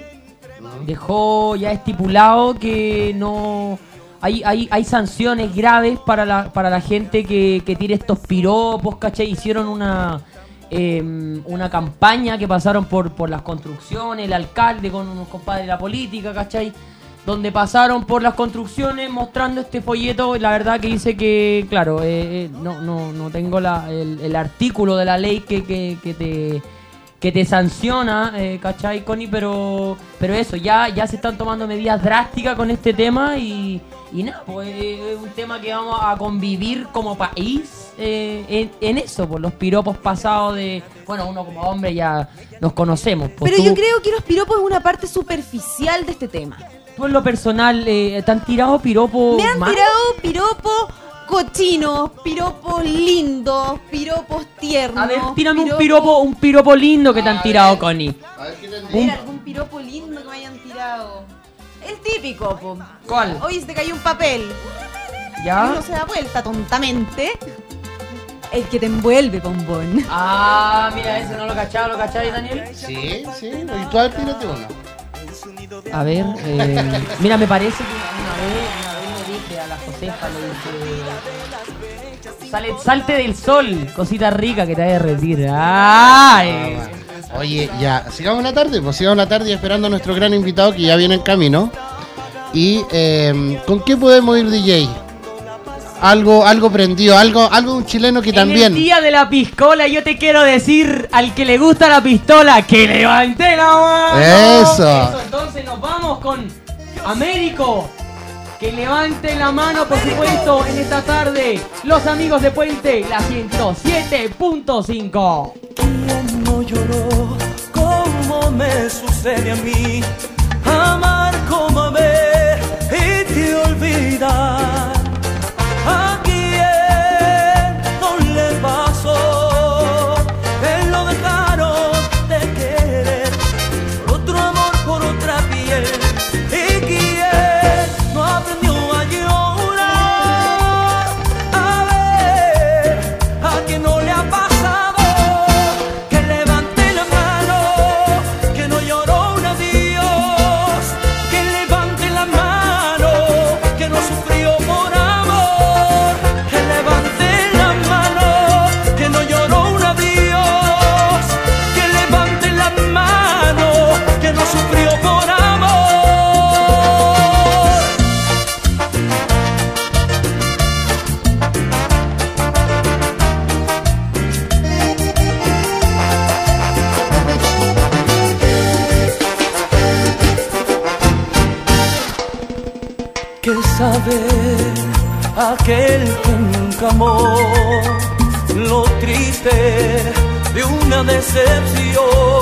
dejó ya estipulado que no hay, hay, hay sanciones graves para la, para la gente que, que tire estos piropos, ¿cachai? Hicieron una eh, una campaña que pasaron por, por las construcciones, el alcalde con unos compadres de la política, ¿cachai? Donde pasaron por las construcciones mostrando este folleto, la verdad que dice que, claro, eh, no, no, no tengo la, el, el artículo de la ley que, que, que te que te sanciona, eh, ¿cachai, Connie? Pero pero eso, ya, ya se están tomando medidas drásticas con este tema y, y nada, pues es un tema que vamos a convivir como país eh, en, en eso, por los piropos pasados de, bueno, uno como hombre ya nos conocemos. Pues Pero tú, yo creo que los piropos es una parte superficial de este tema. tú en lo personal, eh, ¿te han tirado piropos? Me han malos? tirado piropos cochinos, piropos lindos, piropos tiernos. A ver, tírame piropos- un piropo, un piropo lindo que te han tirado, Connie. A ver qué A ver, tendría. algún piropo lindo que me hayan tirado. El típico, po. ¿Cuál? Hoy se te cayó un papel. ¿Ya? Uno se da vuelta tontamente. El que te envuelve, bombón. Ah, mira, ese no lo cachaba, ¿lo cachaba, Daniel? Sí, sí, y tú a ver, tírate uno. A ver, eh, mira, me parece que una vez, una vez le dije a la Josefa, le dije, sale, salte del sol, cosita rica que te va a derretir. ¡Ay! Oye, ya, sigamos la tarde, pues sigamos la tarde esperando a nuestro gran invitado que ya viene en camino. Y, eh, ¿con qué podemos ir, D J? Algo, algo prendido, algo, algo de un chileno que En también... el día de la piscola, yo te quiero decir al que le gusta la pistola, que levante la mano. Eso. Entonces nos vamos con Américo. Que levante la mano, por supuesto, en esta tarde. Los amigos de Puente, la ciento siete punto cinco. ¿Quién no lloró como me sucede a mí? Amar como amé y te olvidar. ¿A quién no le pasó? Que lo dejaron de querer por otro amor, por otra piel. ¿Y quién no aprendió a llorar? A ver, ¿a quién no le ha pasado? Que levante la mano, que no lloró un adiós. Que levante la mano, que no sufrió por saber aquel que nunca amó lo triste de una decepción,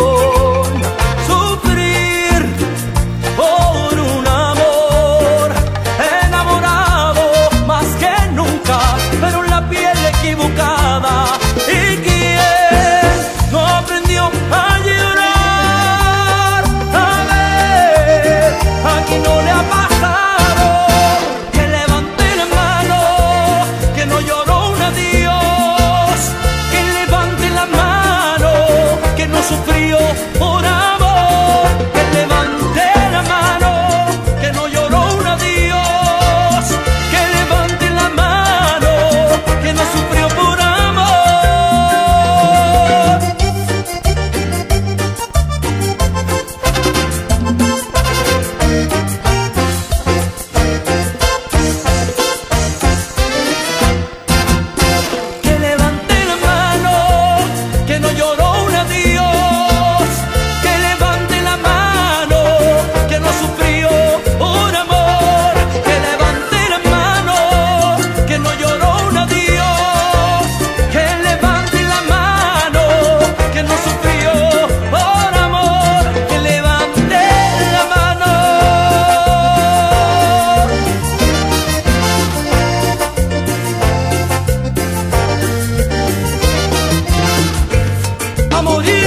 sufrir por un amor enamorado más que nunca, pero en la piel equivocada. ¿Y quién no aprendió a llorar? A ver, aquí no le ha pasado. Que levante la mano, que no lloró un adiós. Que levante la mano, que no sufrió por amor. Que levante la mano, que no lloró un adiós. Que levante la mano, que no sufrió por amor. Que levante la mano, que no lloró un adiós. Que levante la mano, que no sufrió por amor. Que levante la mano, que no lloró un adiós. Que levante la mano, que no sufrió por amor. Que levante la mano. A morir.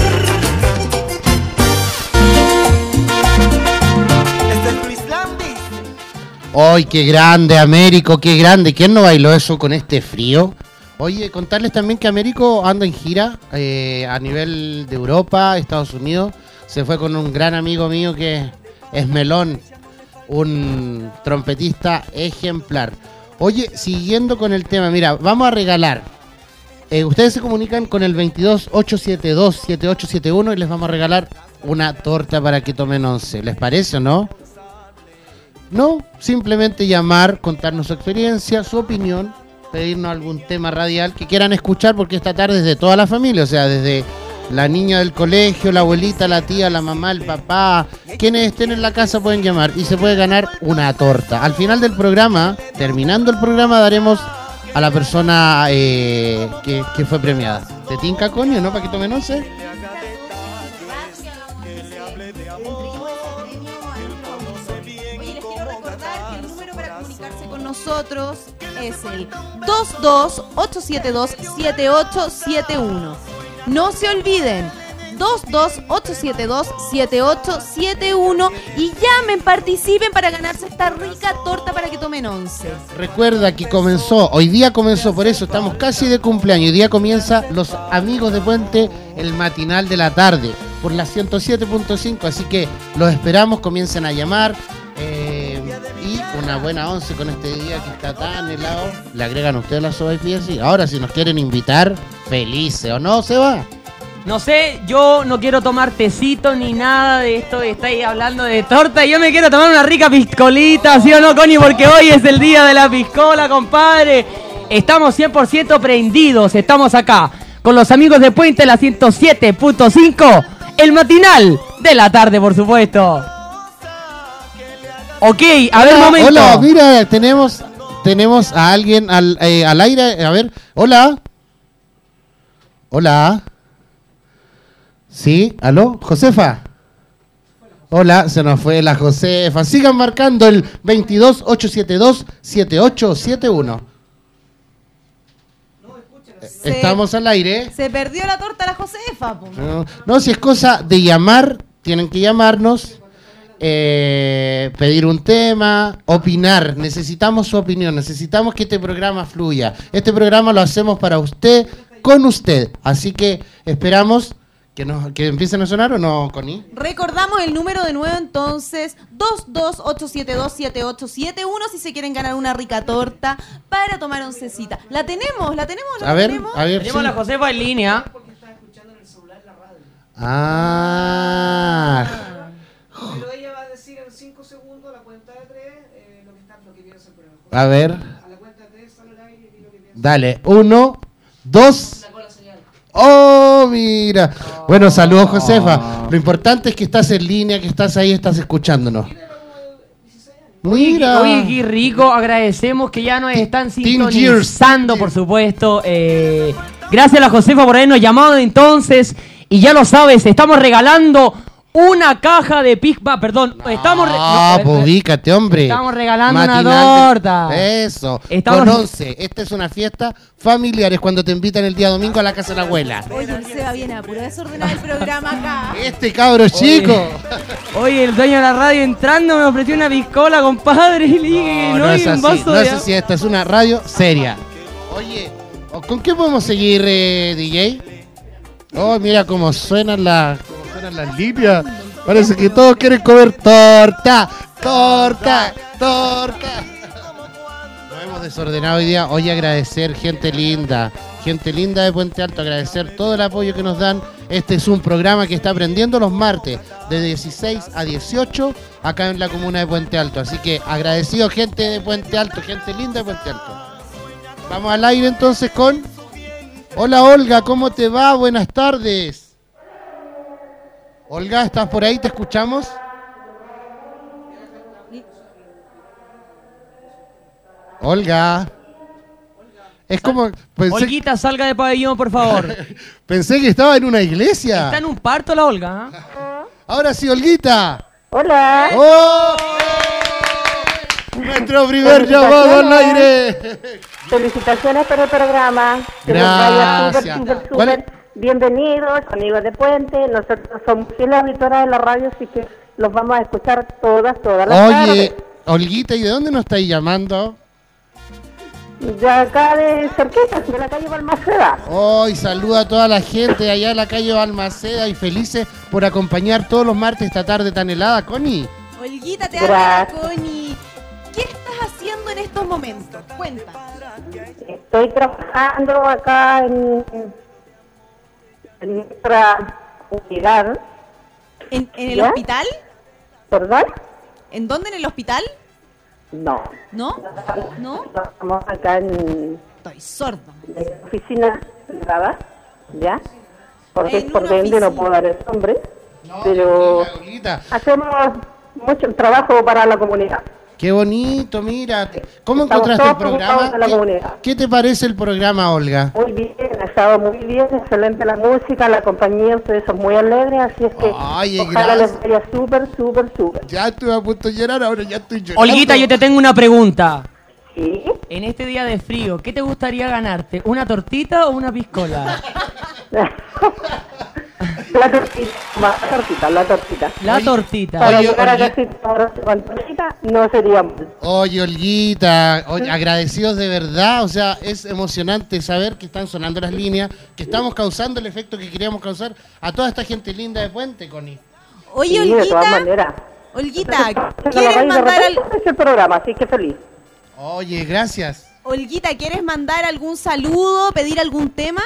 Este es Luis Landis. ¡Ay, qué grande, Américo! ¡Qué grande! ¿Quién no bailó eso con este frío? Oye, contarles también que Américo anda en gira eh, a nivel de Europa, Estados Unidos. Se fue con un gran amigo mío que es Melón, un trompetista ejemplar. Oye, siguiendo con el tema, mira, vamos a regalar. Eh, ustedes se comunican con el veintidós ochocientos setenta y dos setenta y ocho setenta y uno y les vamos a regalar una torta para que tomen once. ¿Les parece o no? No, simplemente llamar, contarnos su experiencia, su opinión, pedirnos algún tema radial que quieran escuchar, porque esta tarde es de toda la familia, o sea, desde la niña del colegio, la abuelita, la tía, la mamá, el papá, quienes estén en la casa pueden llamar y se puede ganar una torta. Al final del programa, terminando el programa, daremos a la persona eh, que, que fue premiada. ¿Te tinca, coño, no? Para que tomen once. Con nosotros es el dos dos ocho siete dos siete ocho siete uno. No se olviden, dos dos ocho siete dos siete ocho siete uno y llamen, participen para ganarse esta rica torta para que tomen once. Recuerda que comenzó, hoy día comenzó, por eso estamos casi de cumpleaños. Hoy día comienza Los Amigos de Puente, el matinal de la tarde, por la ciento siete punto cinco. Así que los esperamos, comiencen a llamar. Eh, y una buena once con este día que está tan helado. Le agregan ustedes la sopaipilla, sí. Ahora, si nos quieren invitar, felices, ¿o no, Seba? No sé, yo no quiero tomar tecito ni nada de esto. Estáis hablando de torta y yo me quiero tomar una rica piscolita, ¿sí o no, Connie? Porque hoy es el día de la piscola, compadre. Estamos cien por ciento prendidos. Estamos acá con los amigos de Puente, la ciento siete punto cinco. El matinal de la tarde, por supuesto. Ok, a ver, un momento. Hola, mira, tenemos tenemos a alguien al, eh, al aire. A ver, hola. Hola. ¿Sí? ¿Aló? ¿Josefa? Hola, se nos fue la Josefa. Sigan marcando el veintidós ochocientos setenta y dos setenta y ocho setenta y uno. Se- Estamos al aire. Se perdió la torta la Josefa, po. No, no, si es cosa de llamar, tienen que llamarnos, eh, pedir un tema, opinar. Necesitamos su opinión, necesitamos que este programa fluya. Este programa lo hacemos para usted, con usted. Así que esperamos que, nos, que empiecen a sonar, ¿o no, Connie? Recordamos el número de nuevo entonces, dos dos ocho siete dos siete ocho siete uno si se quieren ganar una rica torta para tomar oncecita. ¿La tenemos? ¿La tenemos? ¿La A ver, tenemos? a ver. Tenemos sí. a la Josefa en línea. Ah. Pero ella va a decir en cinco segundos la cuenta de tres eh, lo que está, lo que piensa el programa. A ver. A la cuenta de tres sale al aire y lo que piensa. Dale, uno, dos. Oh, mira. Bueno, saludos, Josefa. Lo importante es que estás en línea, que estás ahí, estás escuchándonos. Mira. Oye, qué rico, agradecemos que ya nos están Teen sintonizando, Years. por supuesto. Eh, gracias a la Josefa por habernos llamado entonces. Y ya lo sabes, estamos regalando una caja de pizza, perdón, estamos... re- Ah, no, pues eh, ubícate, hombre. Estamos regalando Matinal una de- torta. Eso. Estamos- Con once. Esta es una fiesta familiar. Es cuando te invitan el día domingo a la casa de la abuela. Oye, el Seba viene a puro desordenar el programa acá. Este cabro chico. Oye, el dueño de la radio entrando me ofreció una piscola, compadre. Y le dije, No, no, no hay es un así. vaso No de es agua. así. Esta es una radio seria. Oye, ¿con qué podemos seguir, eh, D J? Oh, mira cómo suenan las, cómo suenan las líneas. Parece que todos quieren comer torta, torta, torta. Nos hemos desordenado hoy día. Hoy agradecer gente linda, gente linda de Puente Alto, agradecer todo el apoyo que nos dan. Este es un programa que está aprendiendo los martes de dieciséis a dieciocho acá en la comuna de Puente Alto. Así que agradecido gente de Puente Alto, gente linda de Puente Alto. Vamos al aire entonces con... Hola Olga, ¿cómo te va? Buenas tardes. Olga, ¿estás por ahí? ¿Te escuchamos? Olga. Es como... Pensé, Olguita, salga del pabellón, por favor. pensé que estaba en una iglesia. Está en un parto la Olga. ¿ah? Ahora sí, Olguita. Hola. ¡Oh! Nuestro primer llamado al aire. Felicitaciones por el programa. Que les vaya súper, Gracias. súper, ¿Cuál es? súper. Bienvenidos, amigos de Puente. Nosotros somos fieles auditoras de la radio, así que los vamos a escuchar todas, todas las Oye, tardes. Olguita, ¿y de dónde nos estáis llamando? De acá de cerquita, de la calle Balmaceda. Hoy saluda a toda la gente de allá en la calle Balmaceda y felices por acompañar todos los martes esta tarde tan helada, Connie. Olguita, te habla Gracias. Connie. ¿Qué estás haciendo en estos momentos? Cuenta. Estoy trabajando acá en, en nuestra unidad. ¿En, en el ¿Ya? hospital? ¿Perdón? ¿En dónde? ¿En el hospital? No. ¿No? ¿No? Estamos acá en Estoy sorda. la oficina privada, ¿ya? Porque En por una ende no oficina. puedo dar el nombre, pero Olguita, hacemos mucho trabajo para la comunidad. qué bonito, mira. ¿Cómo Estamos encontraste el todos preocupados programa? de la ¿Qué, comunidad. qué te parece el programa, Olga? Muy bien, ha estado muy bien, excelente la música, la compañía, ustedes son muy alegres, así es que Ay, ojalá gracias. les vaya súper, súper, súper. Ya estuve a punto de llorar, ahora ya estoy llorando. Olguita, yo te tengo una pregunta. ¿Sí? En este día de frío, ¿qué te gustaría ganarte? ¿Una tortita o una piscola? La tortita, la tortita, la tortita. La tortita. Para Oye, llegar a Olguita. casita ahora con tortita no sería mal. Oye, Olguita, oye, agradecidos de verdad, o sea, es emocionante saber que están sonando las líneas, que estamos causando el efecto que queríamos causar a toda esta gente linda de Puente, Connie. Oye, Sí, de todas Olguita. maneras. Olguita, En la ¿quieres radio de mandar al... repente es el programa, así que feliz. Oye, gracias. Olguita, ¿quieres mandar algún saludo, pedir algún tema?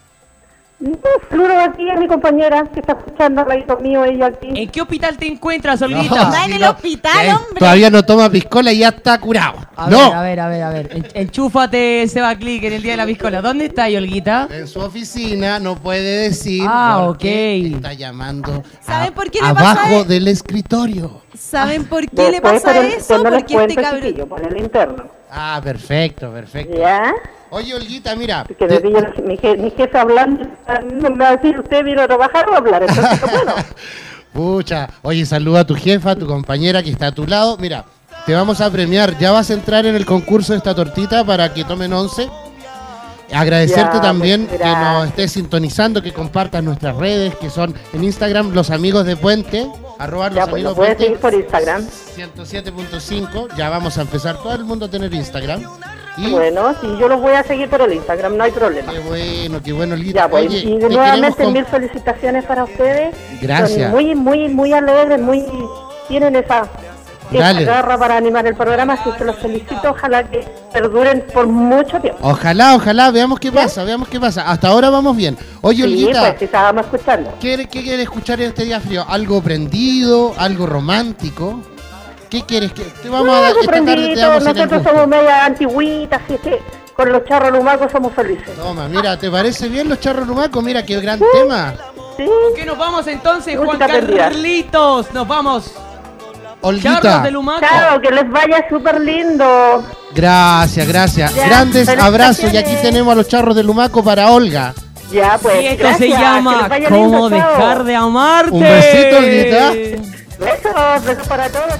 Un saludo aquí a mi compañera que está escuchando al ladito mío, ella aquí. ¿En qué hospital te encuentras, No, Olguita? Está en si el no, hospital, eh, hombre. Todavía no toma piscola y ya está curado. A no. ver, a ver, a ver, a ver. En- Enchúfate, Seba Click, en el día de la piscola. ¿Dónde está, Olguita? En su oficina no puede decir. Ah, porque ok. Está llamando ¿Saben a- por qué le pasa abajo a- del escritorio. ¿Saben por qué le Después, pasa pero eso? no les Porque este cuento, cabrón... chiquillo, por el interno. Ah, perfecto, perfecto. ¿Ya? Oye, Olguita, mira. Que te- me pillo mi, je- mi jefe hablando, no me va a decir, ¿usted vino a trabajar o a hablar? Entonces, no puedo. Pucha, oye, saluda a tu jefa, a tu compañera que está a tu lado. Mira, te vamos a premiar. Ya vas a entrar en el concurso de esta tortita para que tomen once. Agradecerte Ya, también pues, que nos gracias. estés sintonizando, que compartas nuestras redes, que son en Instagram Los Amigos de Puente, arroba Ya, Los pues, Amigos lo puedes Puente seguir por Instagram. ciento siete punto cinco. Ya vamos a empezar todo el mundo a tener Instagram. Y Bueno, sí, yo los voy a seguir por el Instagram, no hay problema. qué bueno, qué bueno, Olguita. Ya, pues, Oye, y te nuevamente queremos mil com- felicitaciones para ustedes. Gracias. Son muy, muy, muy alegres, muy tienen esa, esa Dale. garra para animar el programa, así que los felicito. Ojalá que perduren por mucho tiempo. Ojalá, ojalá, veamos qué pasa, veamos qué pasa. Hasta ahora vamos bien. Oye, Sí, Olguita, pues, si estábamos escuchando. ¿qué, ¿qué quieres escuchar en este día frío? ¿Algo prendido? ¿Algo romántico? ¿Qué quieres? que Te vamos No, a dar algo esta tarde, te prendidito, damos en el nosotros gusto. somos media antigüitas, así es que con los charros lumacos somos felices. Toma, mira, ¿te parece bien los charros lumacos? Mira, qué gran Sí. tema. Sí, ¿Qué nos vamos entonces, Juan Música prendida. Carlitos? Nos vamos. Olguita. Charros de Lumaco. Chao, que les vaya súper lindo. Gracias, gracias. Ya, Grandes abrazos. Y aquí felicitaciones. tenemos a los charros de Lumaco para Olga. Ya, pues. Y esto gracias, se que llama les vaya ¿Cómo lindo, chao. dejar de amarte? Un besito, Olguita. Besos, besos para todos.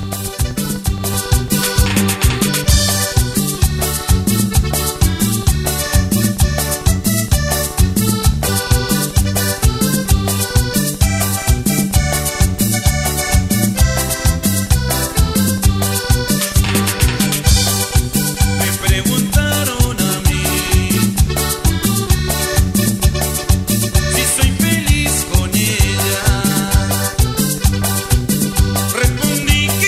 Me preguntaron a mí si soy feliz con ella. Respondí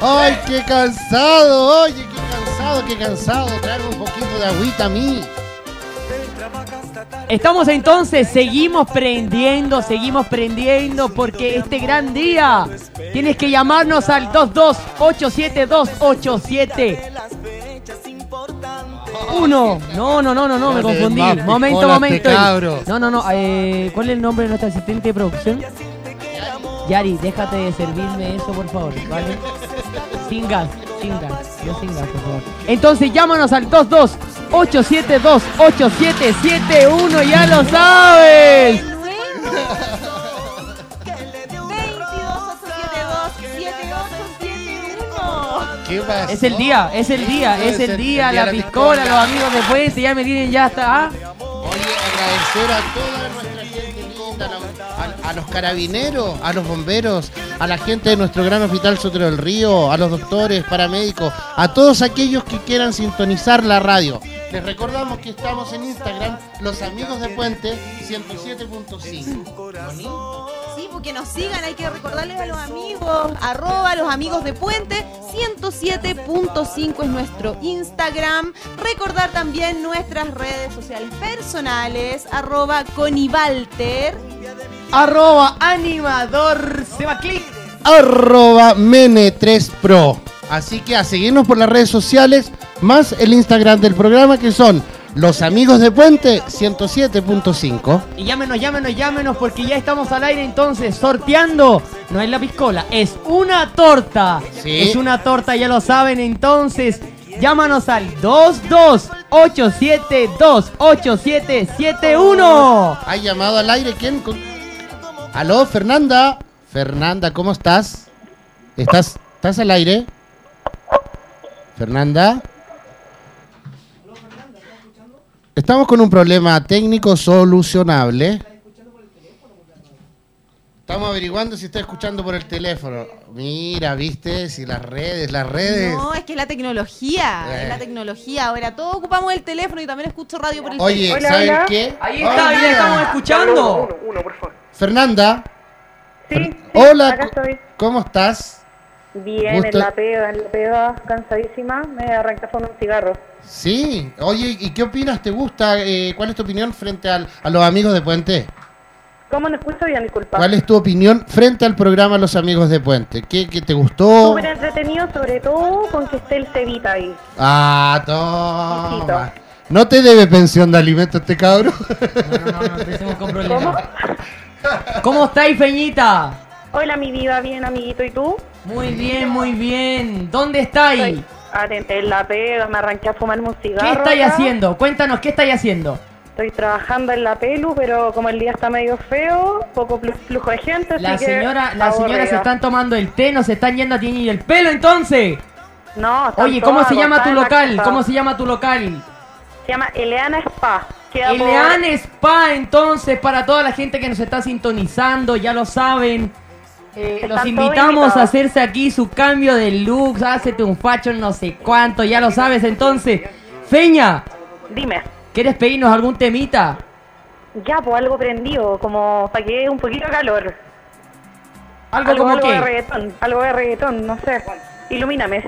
¡Ay, qué cansado! Oye, qué cansado, qué cansado. Traerme un poquito de agüita a mí. Estamos entonces, seguimos prendiendo, seguimos prendiendo porque este gran día tienes que llamarnos al dos dos ocho siete dos ocho siete uno. No, no, no, no, no, me confundí. Momento, momento. No, no, no. Eh, ¿Cuál es el nombre de nuestra asistente de producción? Yari, déjate de servirme eso, por favor, ¿vale? Sin gas, sin gas, yo sin gas, por favor. Entonces llámanos al dos dos ocho siete dos ocho siete siete uno, ya lo sabes. ¿Qué pasa? Es el día, es el día, es el día, la piscola, los amigos de Puente, ya me tienen, ya está. ¿Ah? Oye, agradecer a toda nuestra gente linda, a, a, a los carabineros, a los bomberos, a la gente de nuestro gran hospital Sotero del Río, a los doctores, paramédicos, a todos aquellos que quieran sintonizar la radio. Les recordamos que estamos en Instagram, Los Amigos de Puente ciento siete punto cinco. Sí, porque nos sigan, hay que recordarles a los amigos, arroba los amigos de Puente, ciento siete punto cinco es nuestro Instagram. Recordar también nuestras redes sociales personales, arroba Conivalter, arroba animador Sebaclick, arroba Mene tres Pro. Así que a seguirnos por las redes sociales, más el Instagram del programa, que son Los Amigos de Puente ciento siete punto cinco. Y llámenos, llámenos, llámenos, porque ya estamos al aire entonces, sorteando. No es la piscola, es una torta. Sí. Es una torta, ya lo saben, entonces. Llámanos al dos dos ocho siete dos ocho siete siete uno. ¿Hay llamado al aire? ¿Quién? Con... Aló, Fernanda. Fernanda, ¿cómo estás? ¿Estás, estás al aire? Fernanda. Estamos con un problema técnico solucionable. Estamos averiguando si está escuchando por el teléfono. Mira, ¿viste? Si las redes, las redes. No, es que es la tecnología, Eh. es la tecnología. Ahora todos ocupamos el teléfono y también escucho radio por el Oye, teléfono. ¿saben qué? Ahí está, ya estamos escuchando. Uno, uno, por favor. Fernanda. Sí, Fer- sí, Hola, acá estoy. ¿cómo estás? Bien, Gusto- en la pega, en la pega, cansadísima, me arranqué a fumar un cigarro. Sí. Oye, ¿y qué opinas? ¿Te gusta? Eh, ¿Cuál es tu opinión frente al- a los Amigos de Puente? ¿Cómo no escucho bien? Disculpa. ¿Cuál es tu opinión frente al programa Los Amigos de Puente? ¿Qué, qué te gustó? Súper entretenido, sobre todo con que esté el Cevita ahí. Ah, toma. ¿No te debe pensión de alimento este cabrón? No, no, no, no empecemos con problemas. ¿Cómo estáis, Feñita? Hola, mi vida, bien, amiguito, ¿y tú? Muy bien, muy bien. ¿Dónde estáis? Estoy atenta en la pega, me arranqué a fumarme un cigarro. ¿Qué estáis acá. haciendo? Cuéntanos, ¿qué estáis haciendo? Estoy trabajando en la pelu, pero como el día está medio feo, poco plu- flujo de gente, La así que señora, las señoras aburrida. se están tomando el té, no se están yendo a teñir el pelo, entonces. No, están Oye, ¿cómo todas se llama tu agotadas en la local? casa. ¿Cómo se llama tu local? Se llama Eleana Spa. Queda por- Eleana Spa, entonces, para toda la gente que nos está sintonizando, ya lo saben. Eh, Están los todos invitamos invitados. a hacerse aquí su cambio de look, hácete un facho no sé cuánto, ya lo sabes. Entonces, Feña, Dime. ¿quieres pedirnos algún temita? Ya, pues algo prendido, como para que dé un poquito de calor. ¿Algo como algo qué? de reggaetón, algo de reggaetón, no sé. Ilumíname.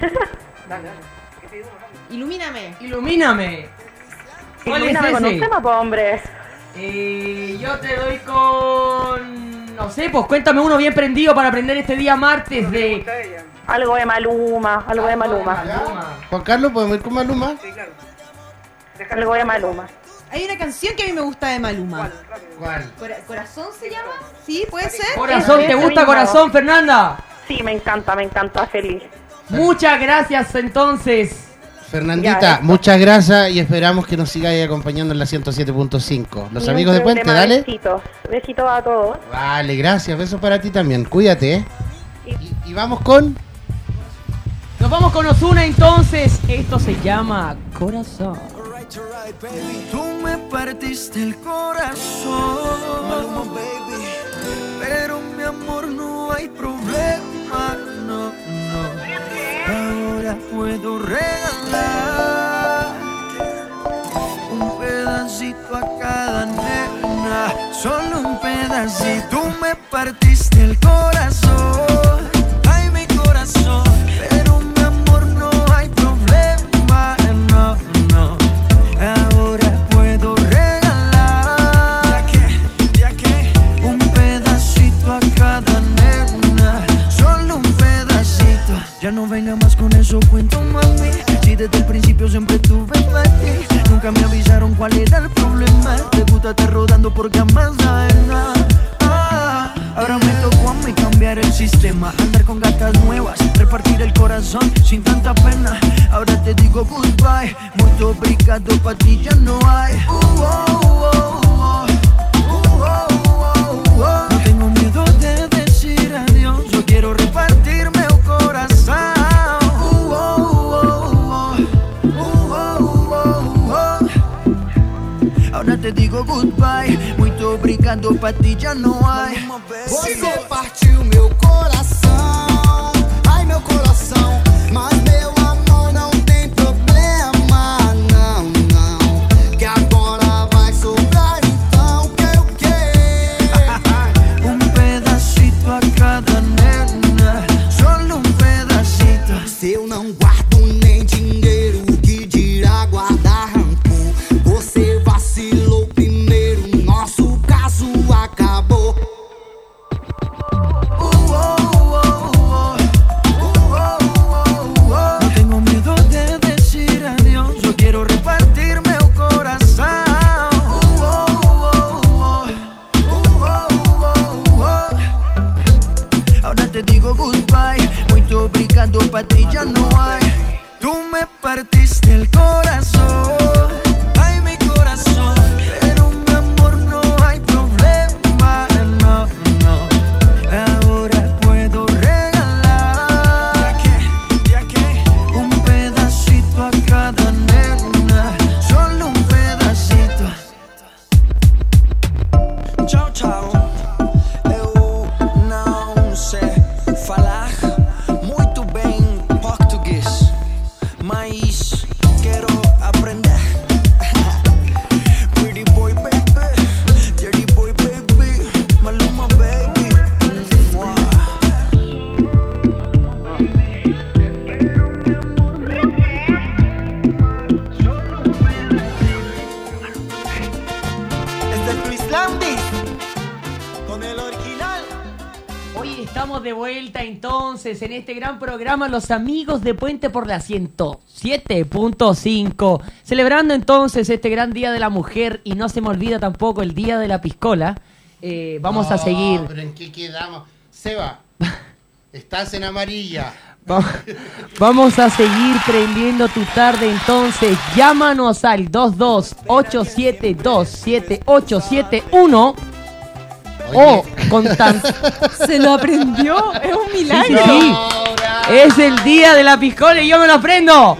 Ilumíname. Ilumíname. ¿Cuál Ilumíname es con ese? un tema, pues, hombre. Eh, yo te doy con... No sé, pues cuéntame uno bien prendido para aprender este día martes de... Algo de Maluma, algo de Maluma. Juan Carlos, ¿podemos ir con Maluma? Algo de Maluma. Hay una canción que a mí me gusta de Maluma. ¿Cuál? Cora- ¿Corazón se llama? ¿Sí? ¿Puede ser? Corazón, ¿te Ese gusta mismo. Corazón, Fernanda? Sí, me encanta, me encanta, feliz. Muchas gracias, entonces. Fernandita, Ya, eso. muchas gracias y esperamos que nos sigáis acompañando en la ciento siete punto cinco. Los Ni un Amigos de Puente, problema, dale. Besitos, besitos a todos. Vale, gracias. Besos para ti también. Cuídate, ¿eh? Y, y vamos con... Nos vamos con Ozuna, entonces. Esto se llama Corazón. Tú me partiste el corazón, pero mi amor no hay problema, no, no. Ahora puedo regalar un pedacito a cada nena, solo un pedacito. Tú me partiste el corazón, ay mi corazón, pero más con eso cuento, mami. Si desde el principio siempre tuve para ti, nunca me avisaron cuál era el problema. Te gusta estar rodando porque jamás sabes nada. Ah, ahora me tocó a mí cambiar el sistema, andar con gatas nuevas, repartir el corazón sin tanta pena. Ahora te digo goodbye, muy obrigado, pa' ti ya no hay. Uh, oh, oh, oh, oh. Uh, oh, oh, oh. No tengo miedo de decir adiós, yo quiero repartirme el corazón. Uh, oh, oh, oh. Uh, oh, oh, oh. Ahora te digo goodbye, muy obrigado, pa' ti ya no hay. Você partiu meu coração, ai meu coração, mas meu amor não tem problema, não, não, que agora vai sobrar então que o que? Un pedacito a cada nena, solo un pedacito. Se eu não guardo nem dinheiro, que dirá guardar rancor? Você vacilou primeiro, nosso caso acabou. Pa' ti ya no hay. Tú me partiste el corazón, ay mi corazón, pero mi amor no hay problema, no, no. Ahora puedo regalar, ¿ya qué? ¿Ya qué? Un pedacito a cada nena, solo un pedacito. Chao, chao. Eu não sei falar muito bem português, mas quero aprender. Pretty boy baby, dirty boy baby, Maluma baby. Es de Luis Landis, con el original. Hoy estamos de vuelta entonces en este gran programa Los Amigos de Puente por la ciento siete punto cinco, celebrando entonces este gran Día de la Mujer, y no se me olvida tampoco el Día de la Piscola. Eh, vamos No, a seguir. Pero ¿en qué quedamos? Seba, estás en amarilla. Va- Vamos a seguir prendiendo tu tarde entonces. Llámanos al dos dos ocho siete dos siete ocho siete uno. O con tan... Se lo aprendió, es un Sí, milagro. sí, sí. Es el Día de la Piscola y yo me lo aprendo.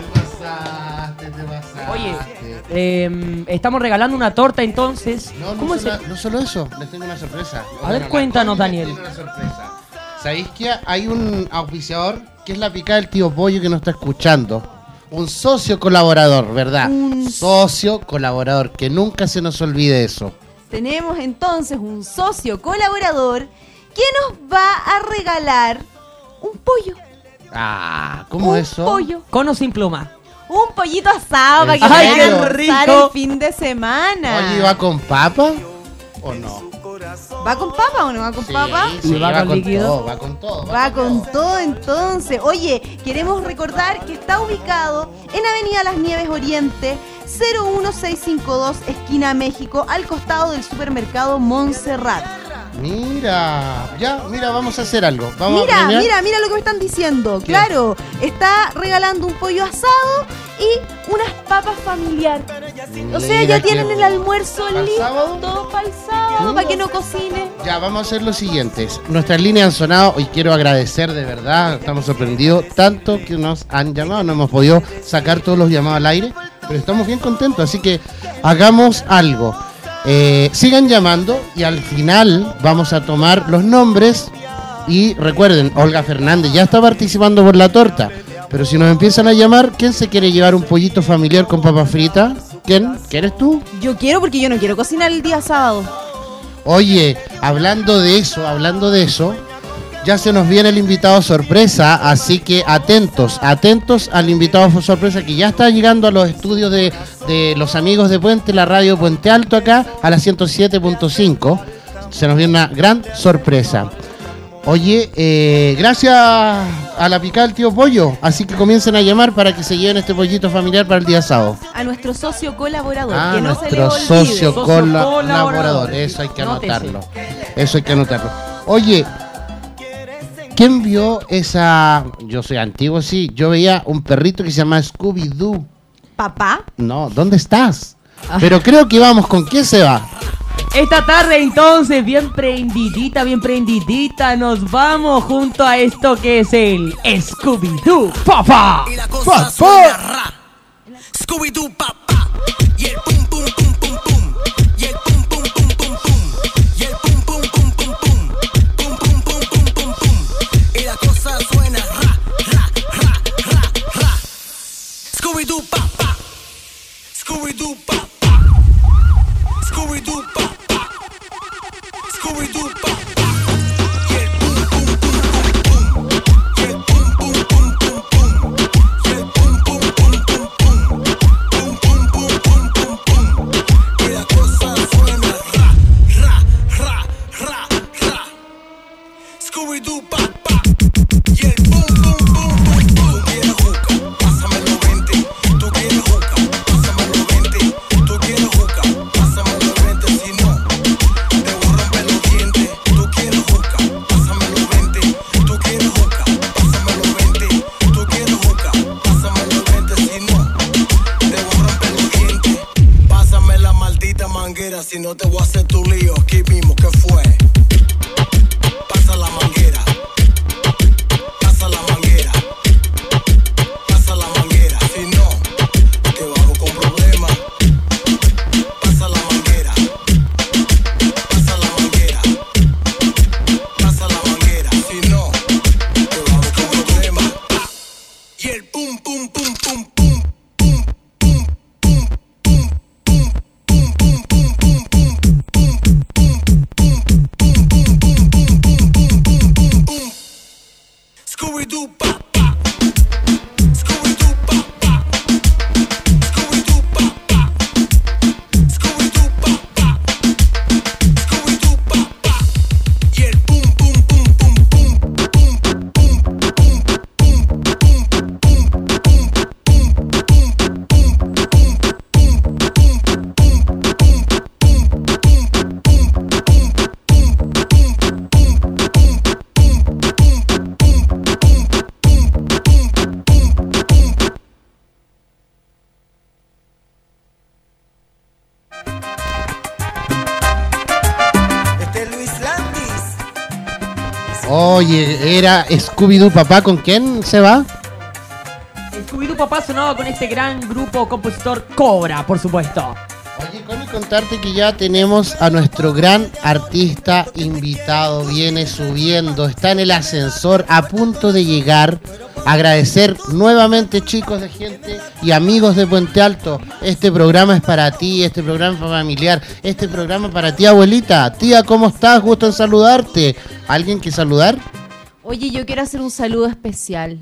Oye, eh, estamos regalando una torta entonces. No, no, ¿Cómo es solo, el- no solo eso, les tengo una sorpresa. A ver, cuéntanos, Daniel. Les tengo una sorpresa. ¿Sabéis que hay un auspiciador que es la picada del tío Pollo que nos está escuchando? Un socio colaborador, ¿verdad? Un- Socio colaborador, que nunca se nos olvide eso. Tenemos entonces un socio colaborador que nos va a regalar un pollo. Ah, ¿cómo un eso? pollo. Con o sin pluma. Un pollito asado para que Ay, vayan qué a almorzar rico. el fin de semana. Oye, ¿va con papa o no? ¿Va con papa o no va con papa? Sí, va va, con con líquido. todo, va con todo. Va con todo entonces. Oye, queremos recordar que está ubicado en Avenida Las Nieves Oriente, cero uno seis cinco dos, esquina México, al costado del supermercado Montserrat. Mira, ya, mira, vamos a hacer algo. Vamos a Mira, premiar. mira, mira lo que me están diciendo. ¿Qué? Claro, está regalando un pollo asado y unas papas familiar. O sea, Mira ya tienen qué- el almuerzo ¿Para el listo sábado? para el sábado, para que no cocine. Ya, vamos a hacer lo siguiente. Nuestras líneas han sonado y quiero agradecer de verdad. Estamos sorprendidos tanto que nos han llamado. No hemos podido sacar todos los llamados al aire, pero estamos bien contentos. Así que hagamos algo. Eh, sigan llamando y al final vamos a tomar los nombres. Y recuerden, Olga Fernández ya está participando por la torta. Pero si nos empiezan a llamar, ¿quién se quiere llevar un pollito familiar con papa frita? ¿Quién? ¿Quieres tú? Yo quiero porque yo no quiero cocinar el día sábado. Oye, hablando de eso, hablando de eso, ya se nos viene el invitado sorpresa, así que atentos, atentos al invitado sorpresa que ya está llegando a los estudios de, de los amigos de Puente, la radio Puente Alto acá, a la ciento siete punto cinco. Se nos viene una gran sorpresa. Oye, eh, gracias a la picada del tío Pollo, así que comiencen a llamar para que se lleven este pollito familiar para el día sábado. A nuestro socio colaborador, Ah, que no se le nuestro olvide. socio Socio cola- colaborador. colaborador, eso hay que Nótese. anotarlo. Eso hay que anotarlo. Oye, ¿quién vio esa? Yo soy antiguo, sí. Yo veía un perrito que se llama Scooby-Doo. ¿Papá? No, ¿dónde estás? Ah. Pero creo que vamos, ¿con quién se va? Esta tarde entonces, bien prendidita, bien prendidita, nos vamos junto a esto que es el Scooby-Doo Papá. Y la cosa suena ra. Scooby-Doo papá. Y el pum pum pum pum pum. Y el pum pum pum pum pum. Y el pum pum pum pum pum. Pum pum pum pum pum pum. Y la cosa suena ra ra ra ra ra. Scooby-Doo papá. Scooby-Doo papá. Scooby-Doo papá. Scooby-Doo papá. Y el pum pum pum pum pum. Y el pum pum pum pum pum. Y el pum pum pum pum pum. Pum pum pum pum pum pum. Y la cosa suena ra ra ra ra ra. Scooby-Doo papá. Y el pum pum pum pum pum. Tú quieres juca, pásamelo veinte. Tú quieres juca, pásamelo veinte. Tú quieres juca, pásamelo veinte. Si no, te voy a romper los dientes. Tú quieres juca, pásamelo veinte. Tú quieres juca, pásamelo veinte. Tú quieres juca, pásamelo veinte. Si no, te voy a romper los dientes. Pásame la maldita manguera, si no te voy a hacer tu lío aquí mismo. ¿Qué fue? Pasa la manguera. Pasa la manguera. Pasa la manguera. Si no, te bajo con problemas. Pasa la manguera. Pasa la manguera. Pasa la manguera. Si no, te bajo con problemas. Y el pum pum pum pum pum. Pum pum pum pum pum pum pum pum pum pum pum pum pum pum pum pum pum pum pum pum. Scooby-Doo papá. Scooby-Doo papá. Scooby-Doo papá. Scooby-Doo papá. Scooby-Doo papá. Y el pum pum pum pum pum pum pum pum pum pum pum pum Este es Luis Landis. Oye, era Scooby-Doo papá, ¿con quién se va? Scooby-Doo Papá sonaba con este gran grupo compositor Cobra, por supuesto. Oye, Connie, contarte que ya tenemos a nuestro gran artista invitado, viene subiendo, está en el ascensor a punto de llegar. Agradecer nuevamente, chicos de gente y amigos de Puente Alto, este programa es para ti, este programa es familiar, este programa es para ti, abuelita. Tía, ¿cómo estás? Gusto en saludarte. ¿Alguien que saludar? Oye, yo quiero hacer un saludo especial.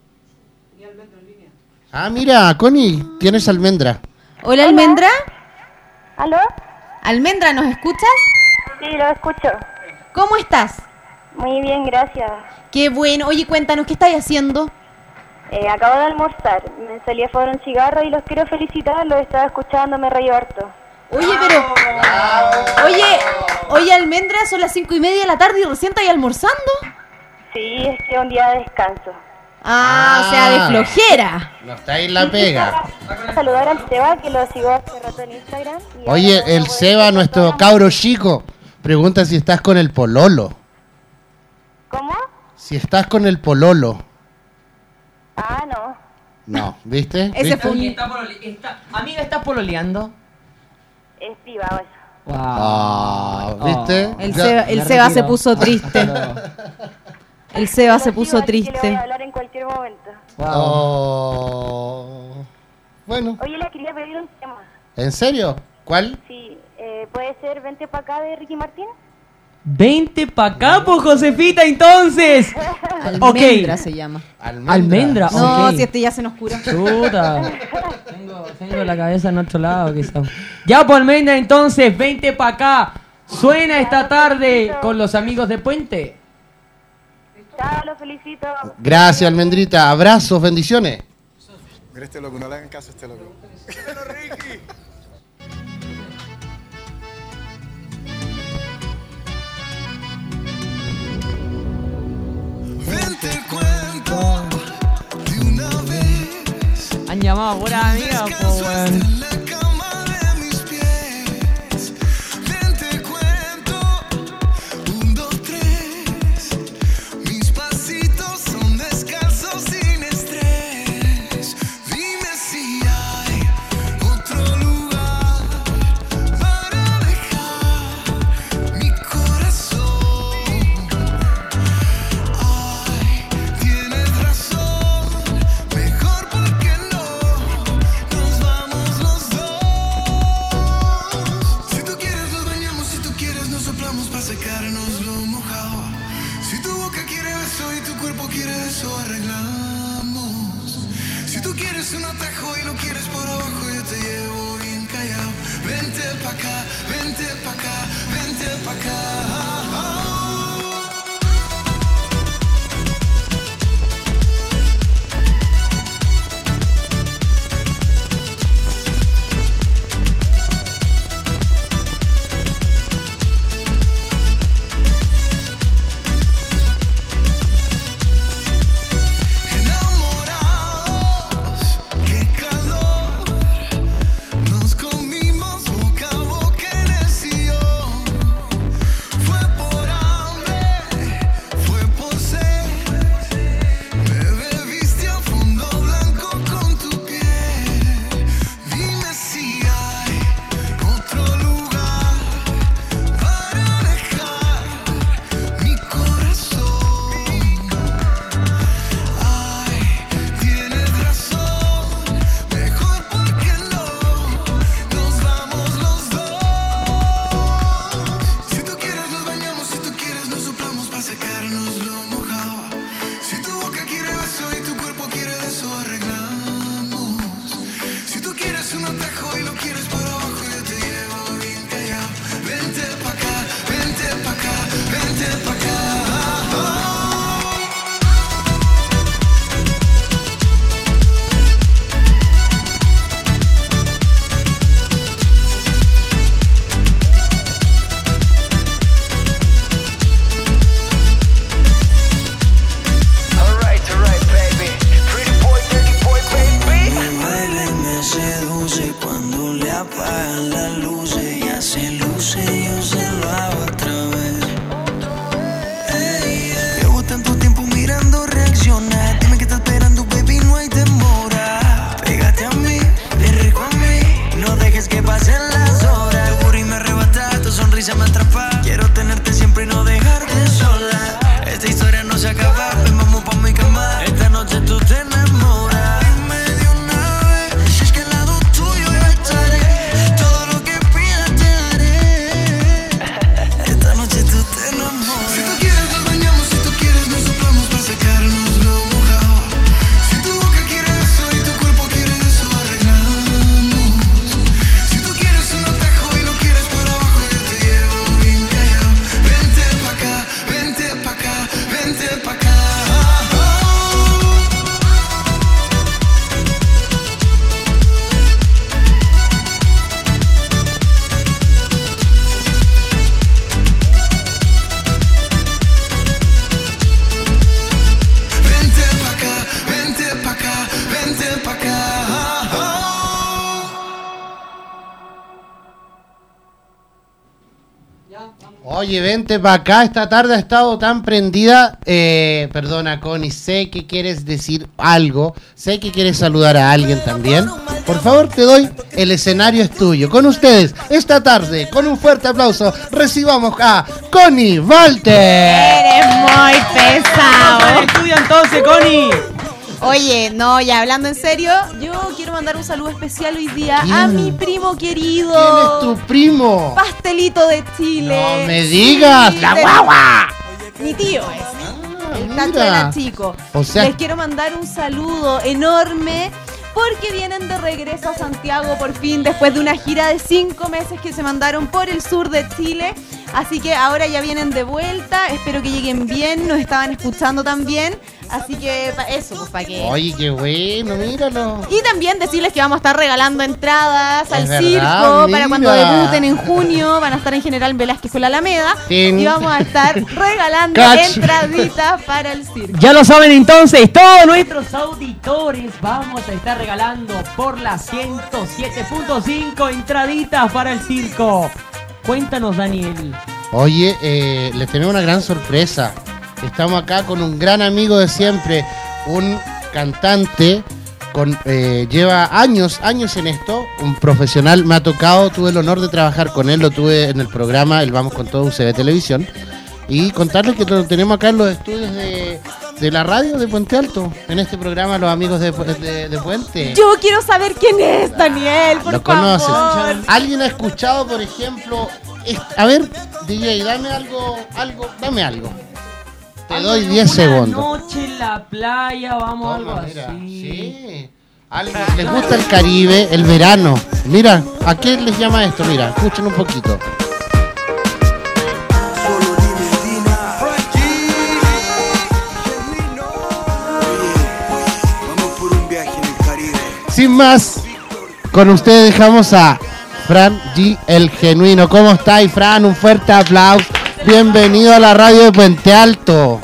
Ah, mira, Connie, tienes almendra. Hola, Almendra. ¿Aló? Almendra, ¿nos escuchas? Sí, lo escucho. ¿Cómo estás? Muy bien, gracias. Qué bueno. Oye, cuéntanos, ¿qué estás haciendo? Eh, acabo de almorzar. Me salí a fumar un cigarro y los quiero felicitar. Los estaba escuchando, me reí harto. Oye, pero... Oye, oye, Almendra, son las cinco y media de la tarde y recién estás almorzando. Sí, es que es un día de descanso. Ah, o sea, de flojera. No está ahí la pega. Quiero saludar al Seba, que lo sigo hace rato en Instagram. y Oye, ahora el voy a Seba, ver nuestro todas- cabro chico, pregunta si estás con el pololo. ¿Cómo? Si estás con el pololo. Ah, no. No, ¿viste? Ese ¿Viste? fue un... Está polole- está- Amiga, ¿estás pololeando? Es privado eso. Wow. Ah, ¿viste? El Ya- Seba, el me Seba se retiro. puso triste. El Seba se Lo puso sigo, así que le voy triste. a hablar en cualquier momento. Oh. Bueno, Oye, le quería pedir un tema. ¿en serio? ¿Cuál? Sí, eh, ¿puede ser Vente pa' acá de Ricky Martín? Vente pa' acá, pues, Josefita, entonces. Almendra Ok. se llama. Almendra, No, ok. si este ya se nos curó. Chuta. Tengo, tengo la cabeza en otro lado, quizás. Ya, pues, Almendra, entonces, vente pa' acá. Suena esta tarde con los amigos de Puente. Chao, los felicito. Gracias, Almendrita. Abrazos, bendiciones. Mira este loco, no le hagan caso a este loco. Vente cuento de una vez. Han llamado a buenas amigas, po, weón. Oye, vente para acá, esta tarde ha estado tan prendida. Eh, perdona, Connie, sé que quieres decir algo, sé que quieres saludar a alguien también. Por favor, te doy, el escenario es tuyo. Con ustedes, esta tarde, con un fuerte aplauso, recibamos a Connie Walter. Eres muy pesado. al estudio entonces, Connie. Oye, no, ya hablando en serio, yo quiero mandar un saludo especial hoy día ¿Quién? a mi primo querido. ¿Quién es tu primo? Pastelito de Chile. No me digas, Sí, la de- guagua. Mi tío es. El mira. Tacho era chico. O sea- Les quiero mandar un saludo enorme porque vienen de regreso a Santiago por fin después de una gira de cinco meses que se mandaron por el sur de Chile. Así que ahora ya vienen de vuelta. Espero que lleguen bien. Nos estaban escuchando también. Así que pa- eso, pues para que... Oye, qué bueno, míralo. Y también decirles que vamos a estar regalando entradas al Es verdad, circo mira. para cuando debuten en junio. Van a estar en General Velázquez con la Alameda. Tin. Y vamos a estar regalando Cach. entraditas para el circo. Ya lo saben entonces, todos nuestros auditores vamos a estar regalando por la ciento siete punto cinco entraditas para el circo. Cuéntanos, Daniel. Oye, eh, les tenemos una gran sorpresa. Estamos acá con un gran amigo de siempre, un cantante, con eh, lleva años, años en esto, un profesional. Me ha tocado, tuve el honor de trabajar con él, lo tuve en el programa El Vamos con Todo U C B Televisión. Y contarles que lo tenemos acá en los estudios de, de la radio de Puente Alto, en este programa Los Amigos de, de, de Puente. Yo quiero saber quién es, Daniel, por Lo favor. conoces. ¿Alguien ha escuchado, por ejemplo, est- a ver, D J, dame algo, algo, dame algo. Te doy diez segundos. Noche en la playa, vamos, algo mira, así. Sí. Algo, les gusta el Caribe, el verano. Mira, ¿a qué les llama esto? Mira, escuchen un poquito. Sin más, con ustedes dejamos a Fran G, el genuino. ¿Cómo estáis, Fran? Un fuerte aplauso. Bienvenido a la radio de Puente Alto.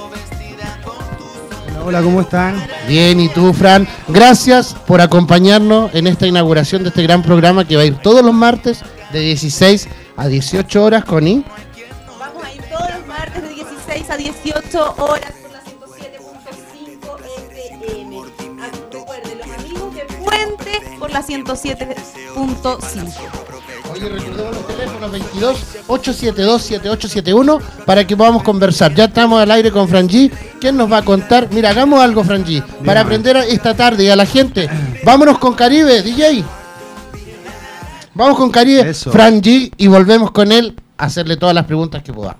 Hola, ¿cómo están? Bien, ¿y tú, Fran? Gracias por acompañarnos en esta inauguración de este gran programa que va a ir todos los martes de dieciséis a dieciocho horas, Connie. Vamos a ir todos los martes de dieciséis a dieciocho horas por la ciento siete punto cinco F M. Ah, recuerden, los amigos de Puente por la ciento siete punto cinco. Oye, recordemos los teléfonos veintidós, ochocientos setenta y dos, setenta y ocho setenta y uno para que podamos conversar. Ya estamos al aire con Fran G. ¿Quién nos va a contar? Mira, hagamos algo, Fran G, para aprender esta tarde y a la gente. Vámonos con Caribe, D J. Vamos con Caribe, Eso. Fran G, y volvemos con él a hacerle todas las preguntas que podamos.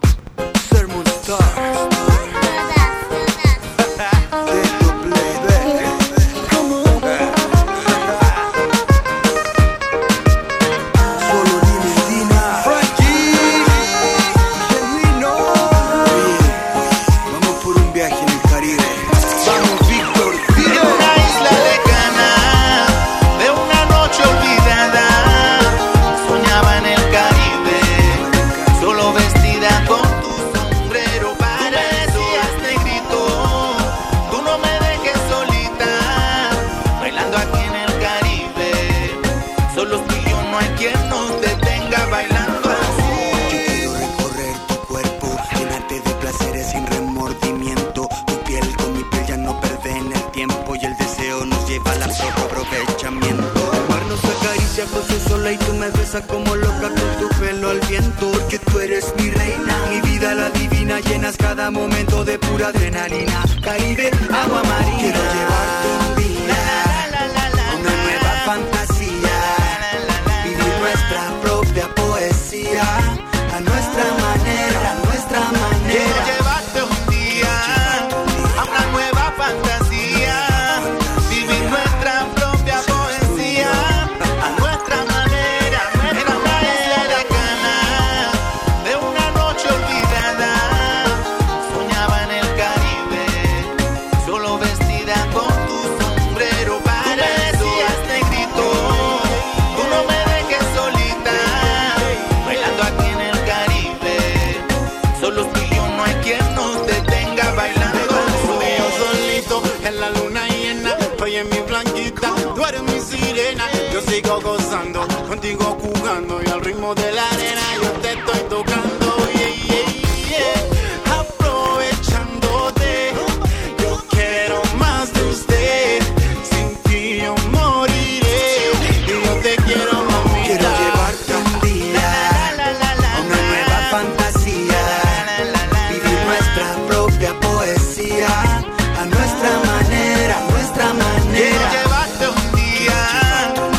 Y tú me besas como loca con tu pelo al viento. Porque tú eres mi reina, mi vida la divina. Llenas cada momento de pura adrenalina. Caribe, agua marina. Quiero llevarte un día a una nueva fantasía. Vivir nuestra propia poesía. A nuestra manera, a nuestra manera. Quiero llevarte un día a una nueva fantasía. Vivir nuestra propia poesía. A nuestra manera. Yo sigo gozando, contigo jugando y al ritmo de la arena yo te estoy tocando, yeah, yeah, yeah. Aprovechándote, yo quiero más de usted, sin ti yo moriré y yo te quiero, mamita. Quiero llevarte un día a una nueva fantasía, vivir nuestra propia poesía, a nuestra manera, a nuestra manera. Quiero llevarte un día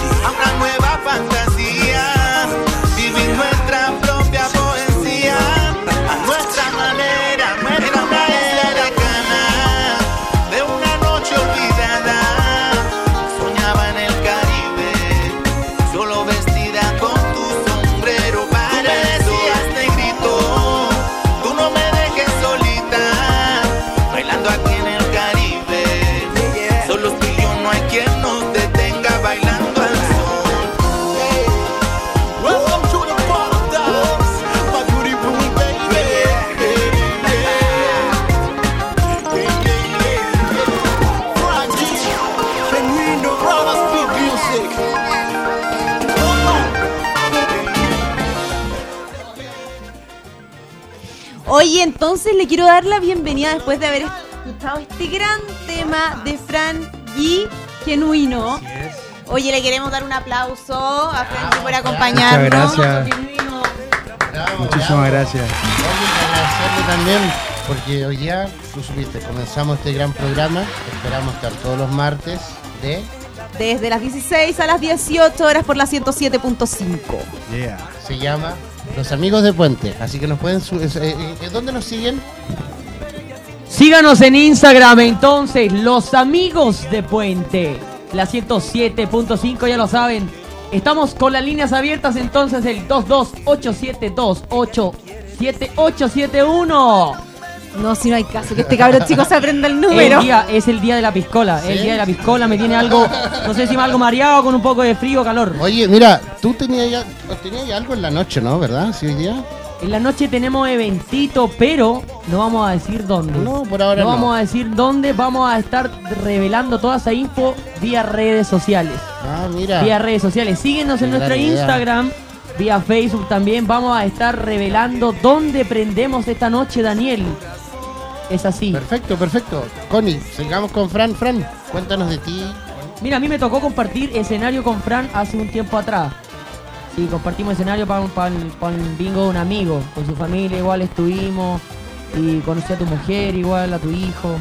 Oye, entonces le quiero dar la bienvenida después de haber escuchado este gran tema de Fran G. Genuino. Oye, le queremos dar un aplauso a Fran G por acompañarnos. Muchas gracias. Bravo, Muchísimas bravo. gracias. Oye, agradecerle también, porque hoy día, tú supiste, comenzamos este gran programa. Esperamos estar todos los martes de... Desde las dieciséis a las dieciocho horas por la ciento siete punto cinco. Yeah. Se llama Los Amigos de Puente. Así que nos pueden... Su eh, eh, ¿Dónde nos siguen? Síganos en Instagram entonces, Los Amigos de Puente, la ciento siete punto cinco, ya lo saben. Estamos con las líneas abiertas entonces, el dos dos ocho siete dos ocho siete ocho siete uno. No, si no hay caso, que este cabrón chico se aprenda el número. El día, es el día de la piscola, ¿Sí? el día de la piscola, me tiene algo, no sé si me algo mareado con un poco de frío o calor. Oye, mira, tú tenías ya, tenías ya algo en la noche, ¿no? ¿Verdad? ¿Sí, hoy día? En la noche tenemos eventito, pero no vamos a decir dónde. No, por ahora no. no. vamos a decir dónde, vamos a estar revelando toda esa info vía redes sociales. Ah, mira. Vía redes sociales. Síguenos en Qué nuestra gran idea. Instagram, vía Facebook también. Vamos a estar revelando dónde prendemos esta noche, Daniel. Es así. Perfecto, perfecto. Connie, sigamos con Fran. Fran, cuéntanos de ti. Mira, a mí me tocó compartir escenario con Fran hace un tiempo atrás. Sí, compartimos escenario para el bingo de un amigo. Con su familia igual estuvimos. Y conocí a tu mujer igual, a tu hijo.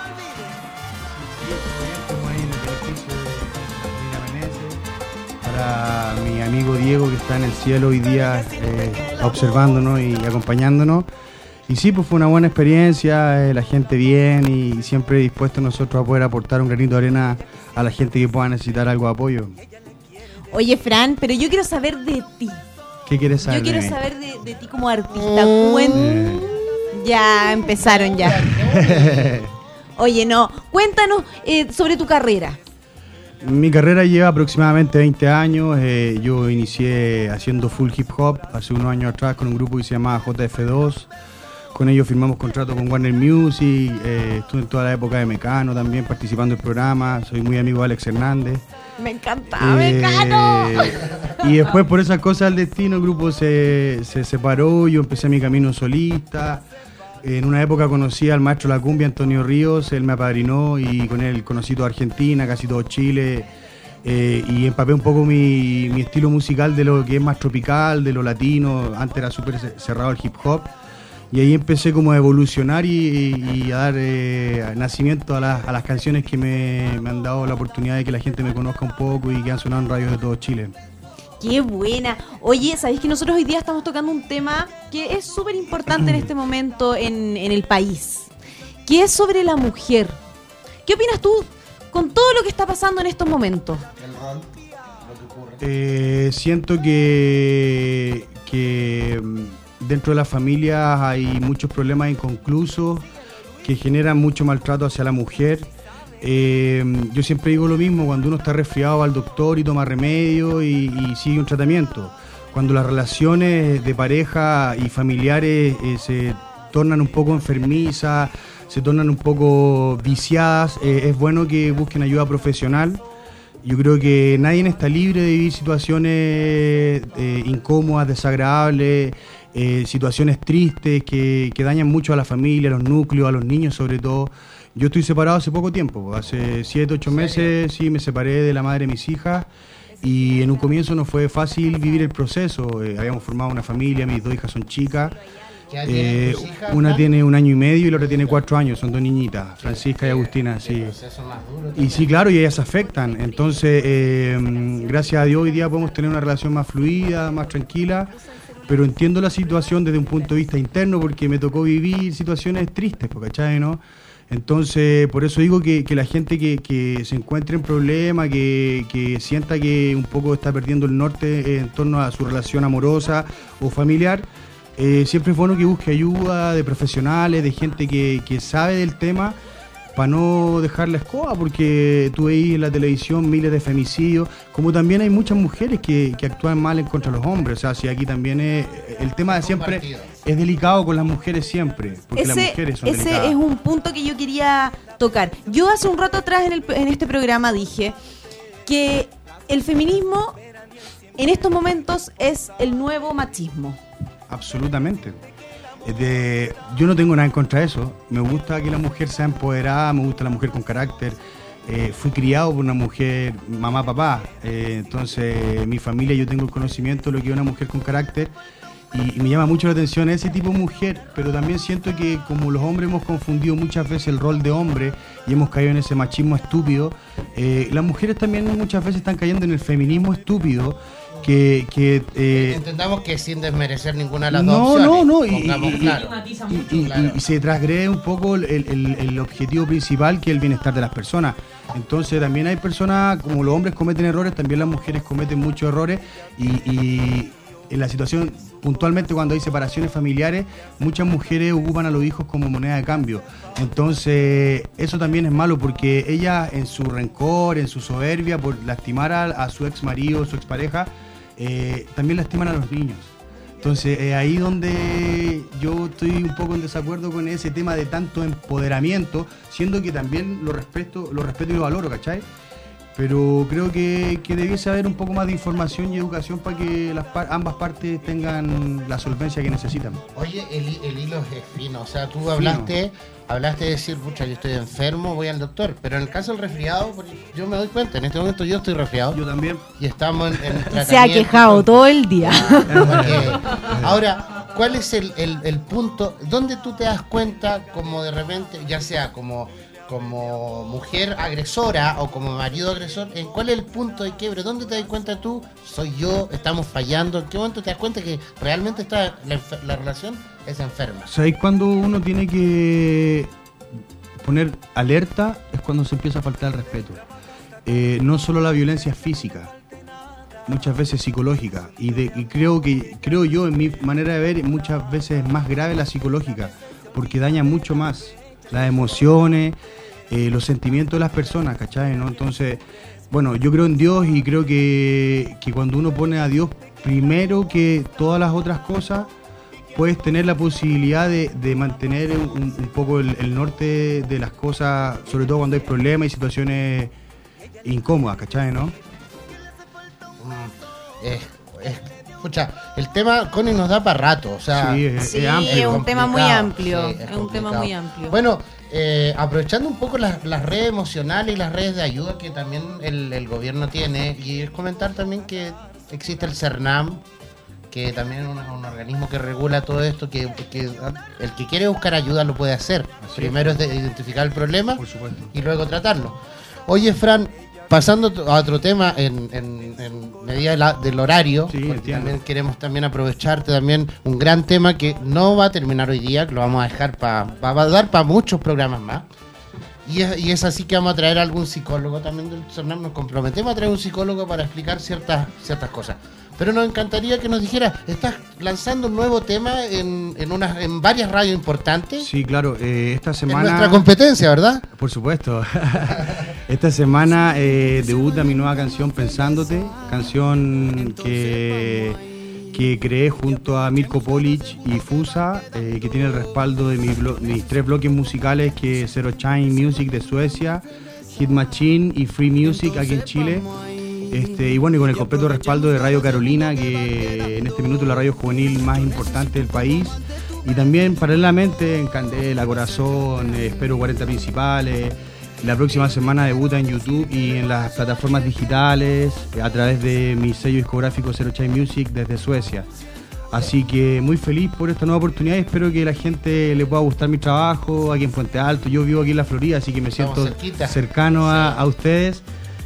Para mi amigo Diego, que está en el cielo hoy día eh, observándonos y acompañándonos. Y sí, pues fue una buena experiencia, eh, la gente bien y siempre dispuestos nosotros a poder aportar un granito de arena a la gente que pueda necesitar algo de apoyo. Oye, Fran, pero yo quiero saber de ti. ¿Qué quieres saber? Yo quiero de mí? saber de, de ti como artista. Cuen- Ya empezaron ya. Oye, no, cuéntanos eh, sobre tu carrera. Mi carrera lleva aproximadamente veinte años. eh, yo inicié haciendo full hip hop hace unos años atrás con un grupo que se llamaba J F dos. Con ellos firmamos contrato con Warner Music. eh, estuve en toda la época de Mecano también participando en programas. Soy muy amigo de Alex Hernández. Me encanta, Eh, Mecano. Y después por esas cosas del destino el grupo se, se separó, yo empecé mi camino solista. En una época conocí al maestro de la cumbia, Antonio Ríos, él me apadrinó y con él conocí toda Argentina, casi todo Chile. Eh, y empapé un poco mi, mi estilo musical de lo que es más tropical, de lo latino. Antes era súper cerrado el hip hop. Y ahí empecé como a evolucionar y, y a dar eh, nacimiento a, las- a las canciones que me, me han dado la oportunidad de que la gente me conozca un poco y que han sonado en radios de todo Chile. Qué buena. Oye, ¿sabéis que nosotros hoy día estamos tocando un tema que es súper importante en este momento en, en el país? Que es sobre la mujer. ¿Qué opinas tú con todo lo que está pasando en estos momentos? Eh, siento que, que mm, dentro de las familias hay muchos problemas inconclusos que generan mucho maltrato hacia la mujer. Eh, yo siempre digo lo mismo, cuando uno está resfriado va al doctor y toma remedio y, y sigue un tratamiento. Cuando las relaciones de pareja y familiares eh, se tornan un poco enfermizas, se tornan un poco viciadas, eh, es bueno que busquen ayuda profesional. Yo creo que nadie está libre de vivir situaciones eh, incómodas, desagradables, eh, situaciones tristes que, que dañan mucho a la familia, a los núcleos, a los niños sobre todo. Yo estoy separado hace poco tiempo, hace siete, ocho meses, sí, me separé de la madre de mis hijas y en un comienzo no fue fácil vivir el proceso. Eh, habíamos formado una familia, mis dos hijas son chicas. ¿Qué edad tienen Eh, tus hijas, una Fran? tiene un año y medio y la otra tiene cuatro años, son dos niñitas, Francisca y Agustina, sí. Y sí, claro, y ellas se afectan. Entonces, eh, gracias a Dios hoy día podemos tener una relación más fluida, más tranquila, pero entiendo la situación desde un punto de vista interno porque me tocó vivir situaciones tristes, ¿cachai, no? Entonces, por eso digo que, que la gente que, que se encuentre en problema, que, que sienta que un poco está perdiendo el norte en torno a su relación amorosa o familiar, eh, siempre es bueno que busque ayuda de profesionales, de gente que, que sabe del tema, para no dejar la escoba, porque tú veis en la televisión miles de femicidios, como también hay muchas mujeres que, que actúan mal en contra de los hombres. O sea, si aquí también es, el tema de siempre es delicado con las mujeres siempre, porque las Ese, mujeres son ese delicadas. es un punto que yo quería tocar. Yo hace un rato atrás en, el, en este programa dije que el feminismo en estos momentos es el nuevo machismo. Absolutamente. de, yo no tengo nada en contra de eso. Me gusta que la mujer sea empoderada, me gusta la mujer con carácter. Eh, fui criado por una mujer, mamá, papá. Eh, entonces, mi familia, yo tengo el conocimiento de lo que es una mujer con carácter. Y, y me llama mucho la atención ese tipo de mujer, pero también siento que como los hombres hemos confundido muchas veces el rol de hombre y hemos caído en ese machismo estúpido, eh, las mujeres también muchas veces están cayendo en el feminismo estúpido. Que, que eh, entendamos que sin desmerecer ninguna de las no, dos opciones. No, no, y, pongamos y, claro. y, y, y, y se trasgrede un poco el, el, el objetivo principal, que es el bienestar de las personas. Entonces también hay personas, como los hombres cometen errores, también las mujeres cometen muchos errores y, y en la situación, puntualmente cuando hay separaciones familiares, muchas mujeres ocupan a los hijos como moneda de cambio. Entonces eso también es malo, porque ellas en su rencor, en su soberbia por lastimar a, a su ex marido, su expareja, eh, también lastiman a los niños. Entonces es eh, ahí donde yo estoy un poco en desacuerdo con ese tema de tanto empoderamiento, siendo que también lo respeto, lo respeto y lo valoro, ¿cachai? Pero creo que, que debiese haber un poco más de información y educación para que las par ambas partes tengan la solvencia que necesitan. Oye, el, el hilo es fino, o sea, tú hablaste, hablaste de decir, pucha, yo estoy enfermo, voy al doctor, pero en el caso del resfriado, yo me doy cuenta, en este momento yo estoy resfriado. Yo también. Y estamos en, en tratamiento. Se ha quejado todo el día. Porque, ahora, ¿cuál es el, el, el punto? ¿Dónde tú te das cuenta como de repente, ya sea como... como mujer agresora o como marido agresor, ¿en cuál es el punto de quiebre? ¿Dónde te das cuenta tú? ¿Soy yo? ¿Estamos fallando? ¿En qué momento te das cuenta que realmente está la, la relación es enferma? ¿Sabes cuando uno tiene que poner alerta? Es cuando se empieza a faltar el respeto. Eh, no solo la violencia física, muchas veces psicológica. Y, de, y creo que creo yo, en mi manera de ver, muchas veces es más grave la psicológica, porque daña mucho más las emociones, eh, los sentimientos de las personas, ¿cachai? ¿No? Entonces, bueno, yo creo en Dios y creo que, que cuando uno pone a Dios primero que todas las otras cosas, puedes tener la posibilidad de, de mantener un, un poco el, el norte de las cosas, sobre todo cuando hay problemas y situaciones incómodas, ¿cachai? ¿No? Mm, es, es, escucha, el tema, Connie, nos da para rato, o sea, sí, es, sí, es, amplio, es un tema muy amplio, sí, es, es un tema muy amplio. Bueno, eh, aprovechando un poco las, las redes emocionales y las redes de ayuda que también el, el gobierno tiene, y comentar también que existe el CERNAM, que también es un, un organismo que regula todo esto, que, que el que quiere buscar ayuda lo puede hacer. Así Primero es de identificar el problema, por supuesto, y luego tratarlo. Oye, Fran, pasando a otro tema en, en, en medida de la, del horario, sí, porque también queremos también aprovecharte también un gran tema que no va a terminar hoy día, que lo vamos a dejar para va a dar para muchos programas más. Y es, y es así que vamos a traer a algún psicólogo también del CERNAM, nos comprometemos a traer un psicólogo para explicar ciertas ciertas cosas. Pero nos encantaría que nos dijera, ¿estás lanzando un nuevo tema en, en, unas, en varias radios importantes? Sí, claro, eh, esta semana... Es nuestra competencia, ¿verdad? Por supuesto. Esta semana eh, debuta mi nueva canción, Pensándote, canción que, que creé junto a Mirko Polic y Fusa, eh, que tiene el respaldo de mi blo- mis tres bloques musicales, que es Zero Chain Music de Suecia, Hit Machine y Free Music aquí en Chile. Este, y bueno, y con el completo respaldo de Radio Carolina, que en este minuto es la radio juvenil más importante del país. Y también paralelamente en Candela, Corazón, eh, Espero cuarenta Principales. La próxima semana debuta en YouTube y en las plataformas digitales eh, a través de mi sello discográfico Zero Chain Music desde Suecia. Así que muy feliz por esta nueva oportunidad y espero que a la gente le pueda gustar mi trabajo aquí en Puente Alto. Yo vivo aquí en la Florida, así que me siento cercano a, a ustedes.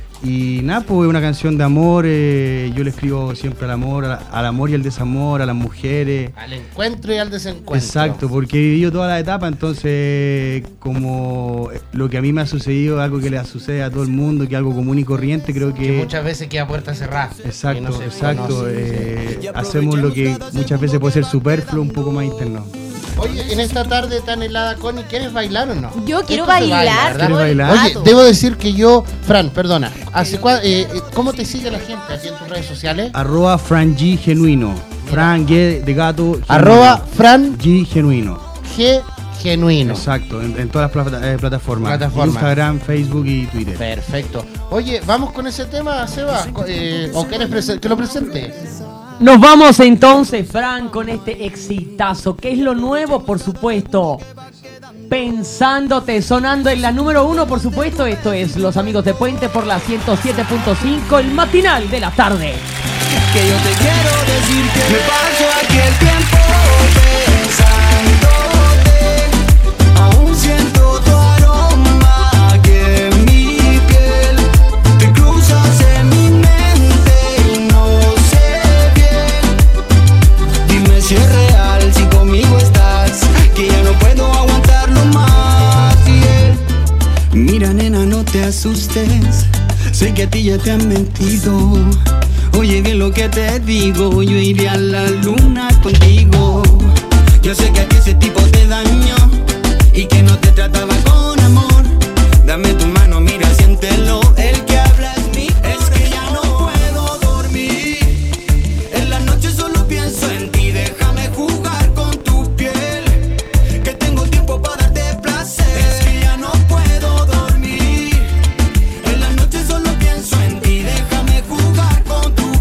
Y nada, pues una canción de amor, eh, yo le escribo siempre al amor, a, al amor y al desamor, a las mujeres. Al encuentro y al desencuentro. Exacto, porque he vivido toda la etapa, entonces como lo que a mí me ha sucedido, algo que le sucede a todo el mundo, que es algo común y corriente, creo que... Que muchas veces queda puerta cerrada. Exacto, no exacto. Eh, hacemos lo que muchas veces puede ser superfluo, un poco más interno. Oye, en esta tarde tan helada, Connie, ¿quieres bailar o no? Yo quiero bailar, baila, bailar. Oye, debo decir que yo, Fran, perdona, ¿hace cua- eh, ¿cómo te sigue la gente aquí en tus redes sociales? Arroba Fran G Genuino. Fran G de gato. Genuino. Arroba Fran G Genuino. G Genuino. Exacto, en, en todas las plata- eh, plataformas. Plataforma. Instagram, Facebook y Twitter. Perfecto. Oye, vamos con ese tema, Seba. Eh, ¿O quieres presen- que lo presente? Nos vamos entonces, Fran, con este exitazo. ¿Qué es lo nuevo? Por supuesto, Pensándote, sonando en la número uno, por supuesto. Esto es Los Amigos de Puente por la ciento siete punto cinco, el matinal de la tarde. Que yo te quiero decir que me paso aquí el tiempo pensándote. Aún siento tu aroma aquí en mi piel. Te cruzas en mi mente y no sé bien. Dime si es real, si conmigo estás, que ya no puedo aguantarlo más. Yeah. Mira, nena, no te asustes, sé que a ti ya te han mentido. Oye, bien lo que te digo, yo iré a la luna contigo. Yo sé que a ti ese tipo te dañó y que no te trataba con amor. Dame tu mano, mira, siéntelo. El que habla es mí, es que ya no puedo dormir. En la noche solo pienso en ti, déjame jugar con tu piel. Que tengo tiempo para darte placer. Es que ya no puedo dormir. En la noche solo pienso en ti, déjame jugar con tu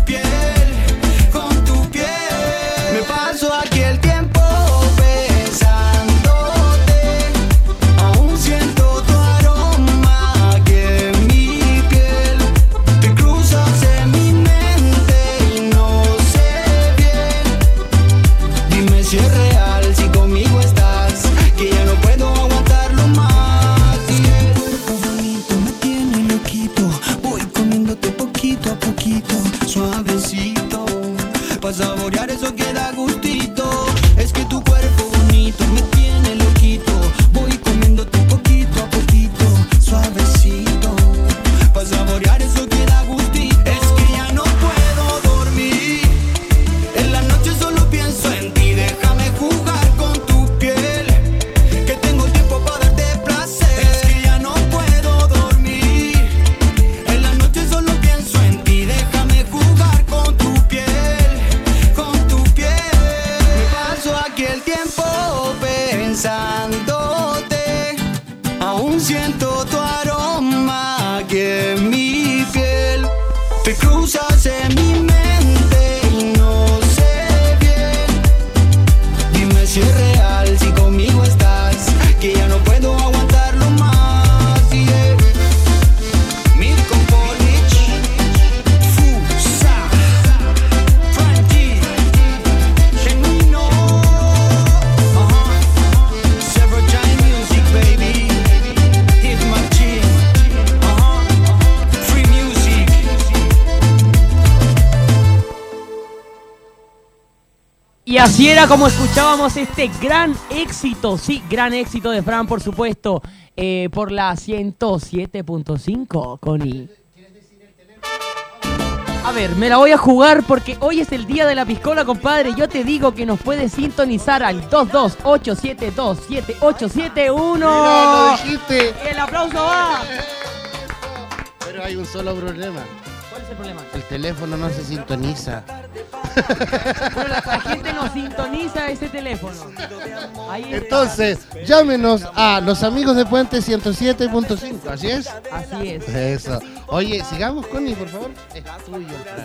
con tu piel. Me paso aquí el tiempo pensándote. Aún siento tu aroma aquí en mi piel. Te cruzas en mi mente y no sé bien. Dime si es real, si conmigo estás, que ya no puedo aguantarlo más. Yeah. Tu cuerpo bonito me tiene loquito. Voy comiéndote poquito a poquito, suavecito, pa' saborear eso que da gustito. Es que tu cuerpo bonito me tiene loquito. Voy comiéndote poquito a poquito, suavecito, pa' saborear eso que da gustito. Es que ya no puedo dormir. En la noche solo pienso en ti, déjame jugar con tu piel. Que tengo tiempo para darte placer. Es que ya no puedo dormir. En la noche solo pienso en ti, déjame jugar con tu piel, con tu piel. Me paso aquí el tiempo pensándote. Aún siento tu aroma aquí en mi piel. Te cruzas en mi mente y no sé bien. Dime si es real, si conmigo estás, que ya no puedo aguantarlo más. Yeah. Mirko Polic, Fusa, Frankie, Genuino, uh-huh. Several Giant Music, baby. Hit Machine, uh-huh. Free Music. Y así era como escuchábamos este gran éxito, sí, gran éxito de Fran, por supuesto, eh, por la ciento siete punto cinco, Connie. A ver, me la voy a jugar porque hoy es el día de la piscola, compadre. Yo te digo que nos puedes sintonizar al dos dos ocho siete dos siete ocho siete uno. Mira, lo dijiste. El aplauso va. Pero hay un solo problema. ¿Cuál es el problema? El teléfono no se sintoniza. Pero la, la gente no sintoniza ese teléfono. Ahí está. Entonces, llámenos a Los Amigos de Puente ciento siete punto cinco, ¿así es? Así es. Eso. Oye, sigamos, Connie, por favor. Es tuyo, Fran.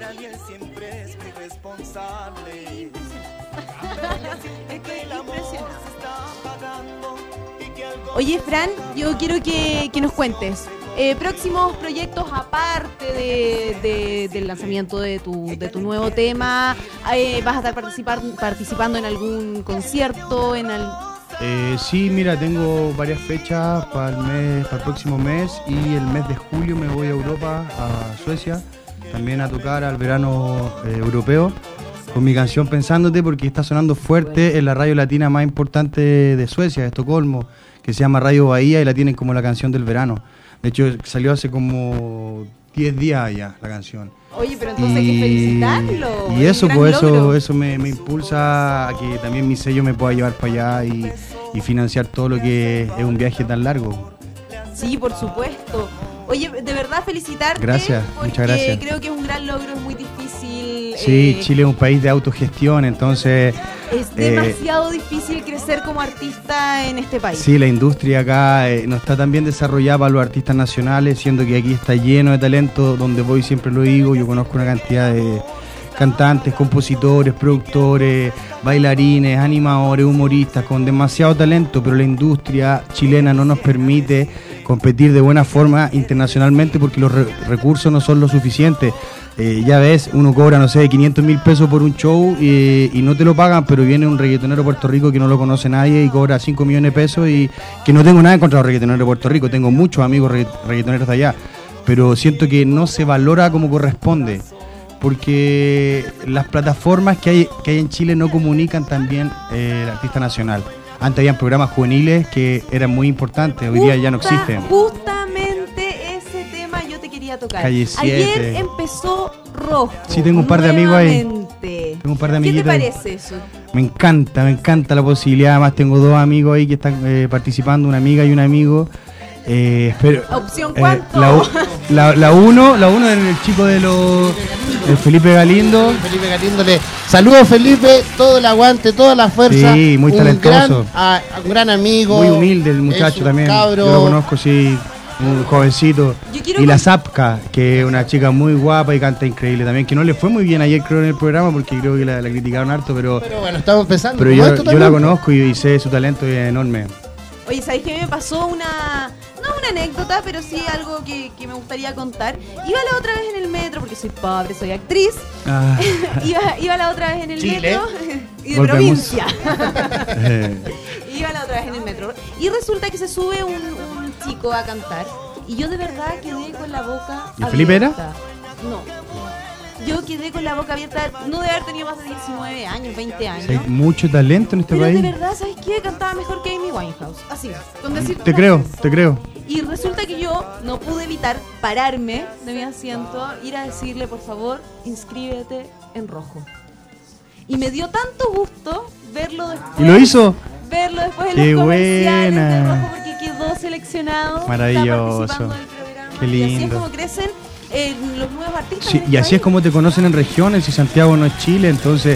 Oye, Fran, yo quiero que, que nos cuentes eh, próximos proyectos aparte de, de- del lanzamiento de tu, de tu nuevo tema. Eh, ¿Vas a estar participar, participando en algún concierto? En al... Eh, sí, mira, tengo varias fechas para el mes, para el próximo mes, y el mes de julio me voy a Europa, a Suecia, también a tocar al verano eh, europeo con mi canción Pensándote, porque está sonando fuerte en la radio latina más importante de Suecia, de Estocolmo, que se llama Radio Bahía, y la tienen como la canción del verano. De hecho, salió hace como diez días ya la canción. Oye, pero entonces hay que felicitarlo. Y es eso, un pues gran eso, logro. eso me, me impulsa a que también mi sello me pueda llevar para allá y, y financiar todo lo que es un viaje tan largo. Sí, por supuesto. Oye, de verdad felicitarte. Gracias, muchas porque gracias. creo que es un gran logro, es muy difícil. Sí, eh, Chile es un país de autogestión, entonces Es eh, demasiado difícil crecer como artista en este país. sí, la industria acá eh, no está tan bien desarrollada para los artistas nacionales, siendo que aquí está lleno de talento, donde voy siempre lo digo, yo conozco una cantidad de cantantes, compositores, productores, bailarines, animadores, humoristas con demasiado talento, pero la industria chilena no nos permite competir de buena forma internacionalmente porque los re- recursos no son lo suficientes. Eh, ya ves, uno cobra, no sé, quinientos mil pesos por un show y, y no te lo pagan, pero viene un reggaetonero de Puerto Rico que no lo conoce nadie y cobra cinco millones de pesos y que no tengo nada en contra de los reggaetoneros de Puerto Rico, tengo muchos amigos regga- reggaetoneros de allá, pero siento que no se valora como corresponde, porque las plataformas que hay, que hay en Chile no comunican también eh, el artista nacional. Antes habían programas juveniles que eran muy importantes, hoy día ya no existen. Justamente ese tema yo te quería tocar. Calle Ayer siete. empezó Rojo. Sí, tengo un par de amigos ahí. nuevamente. Tengo un par de ¿Qué te amiguitos ahí. parece eso? Me encanta, me encanta la posibilidad. Además tengo dos amigos ahí que están eh, participando, una amiga y un amigo. Eh, espero, ¿Opción eh, cuánto? la, u- la, la uno, la uno del chico de los de Felipe Galindo. Felipe Galindo le saludos, Felipe, todo el aguante, toda la fuerza. Sí, muy un talentoso. Gran, a- un gran amigo. Muy humilde el es muchacho un también. cabro. Yo lo conozco, sí, un jovencito. Yo quiero Y la con- Zapka, que es una chica muy guapa y canta increíble también, que no le fue muy bien ayer creo en el programa porque creo que la, la criticaron harto, pero, Pero bueno, estamos empezando. pero como yo, esto yo la también. conozco y, y sé su talento y es enorme. Oye, ¿sabéis qué me pasó? Una... No una anécdota, pero sí algo que, que me gustaría contar. Iba la otra vez en el metro, porque soy pobre, soy actriz. Ah. iba, iba la otra vez en el Chile. metro y de Volvemos. provincia. Eh, Iba la otra vez en el metro. Y resulta que se sube un, un chico a cantar. Y yo de verdad quedé con la boca ¿Y Felipe era? abierta. No. Yo quedé con la boca abierta. No de haber tenido más de diecinueve años, veinte años. hay mucho talento en este Pero país. de verdad, ¿sabes qué? Cantaba mejor que Amy Winehouse. Así, con decir Te creo, te creo. Y resulta que yo no pude evitar pararme de mi asiento, ir a decirle, por favor, inscríbete en Rojo. Y me dio tanto gusto verlo después. ¿Y lo hizo? Verlo después en Qué los comerciales de buena. Rojo porque quedó seleccionado. Maravilloso. Está participando del programa. Qué Y así es lindo. como crecen eh, los nuevos artistas. Sí, en y este así es país. como te conocen en regiones, y Santiago no es Chile, entonces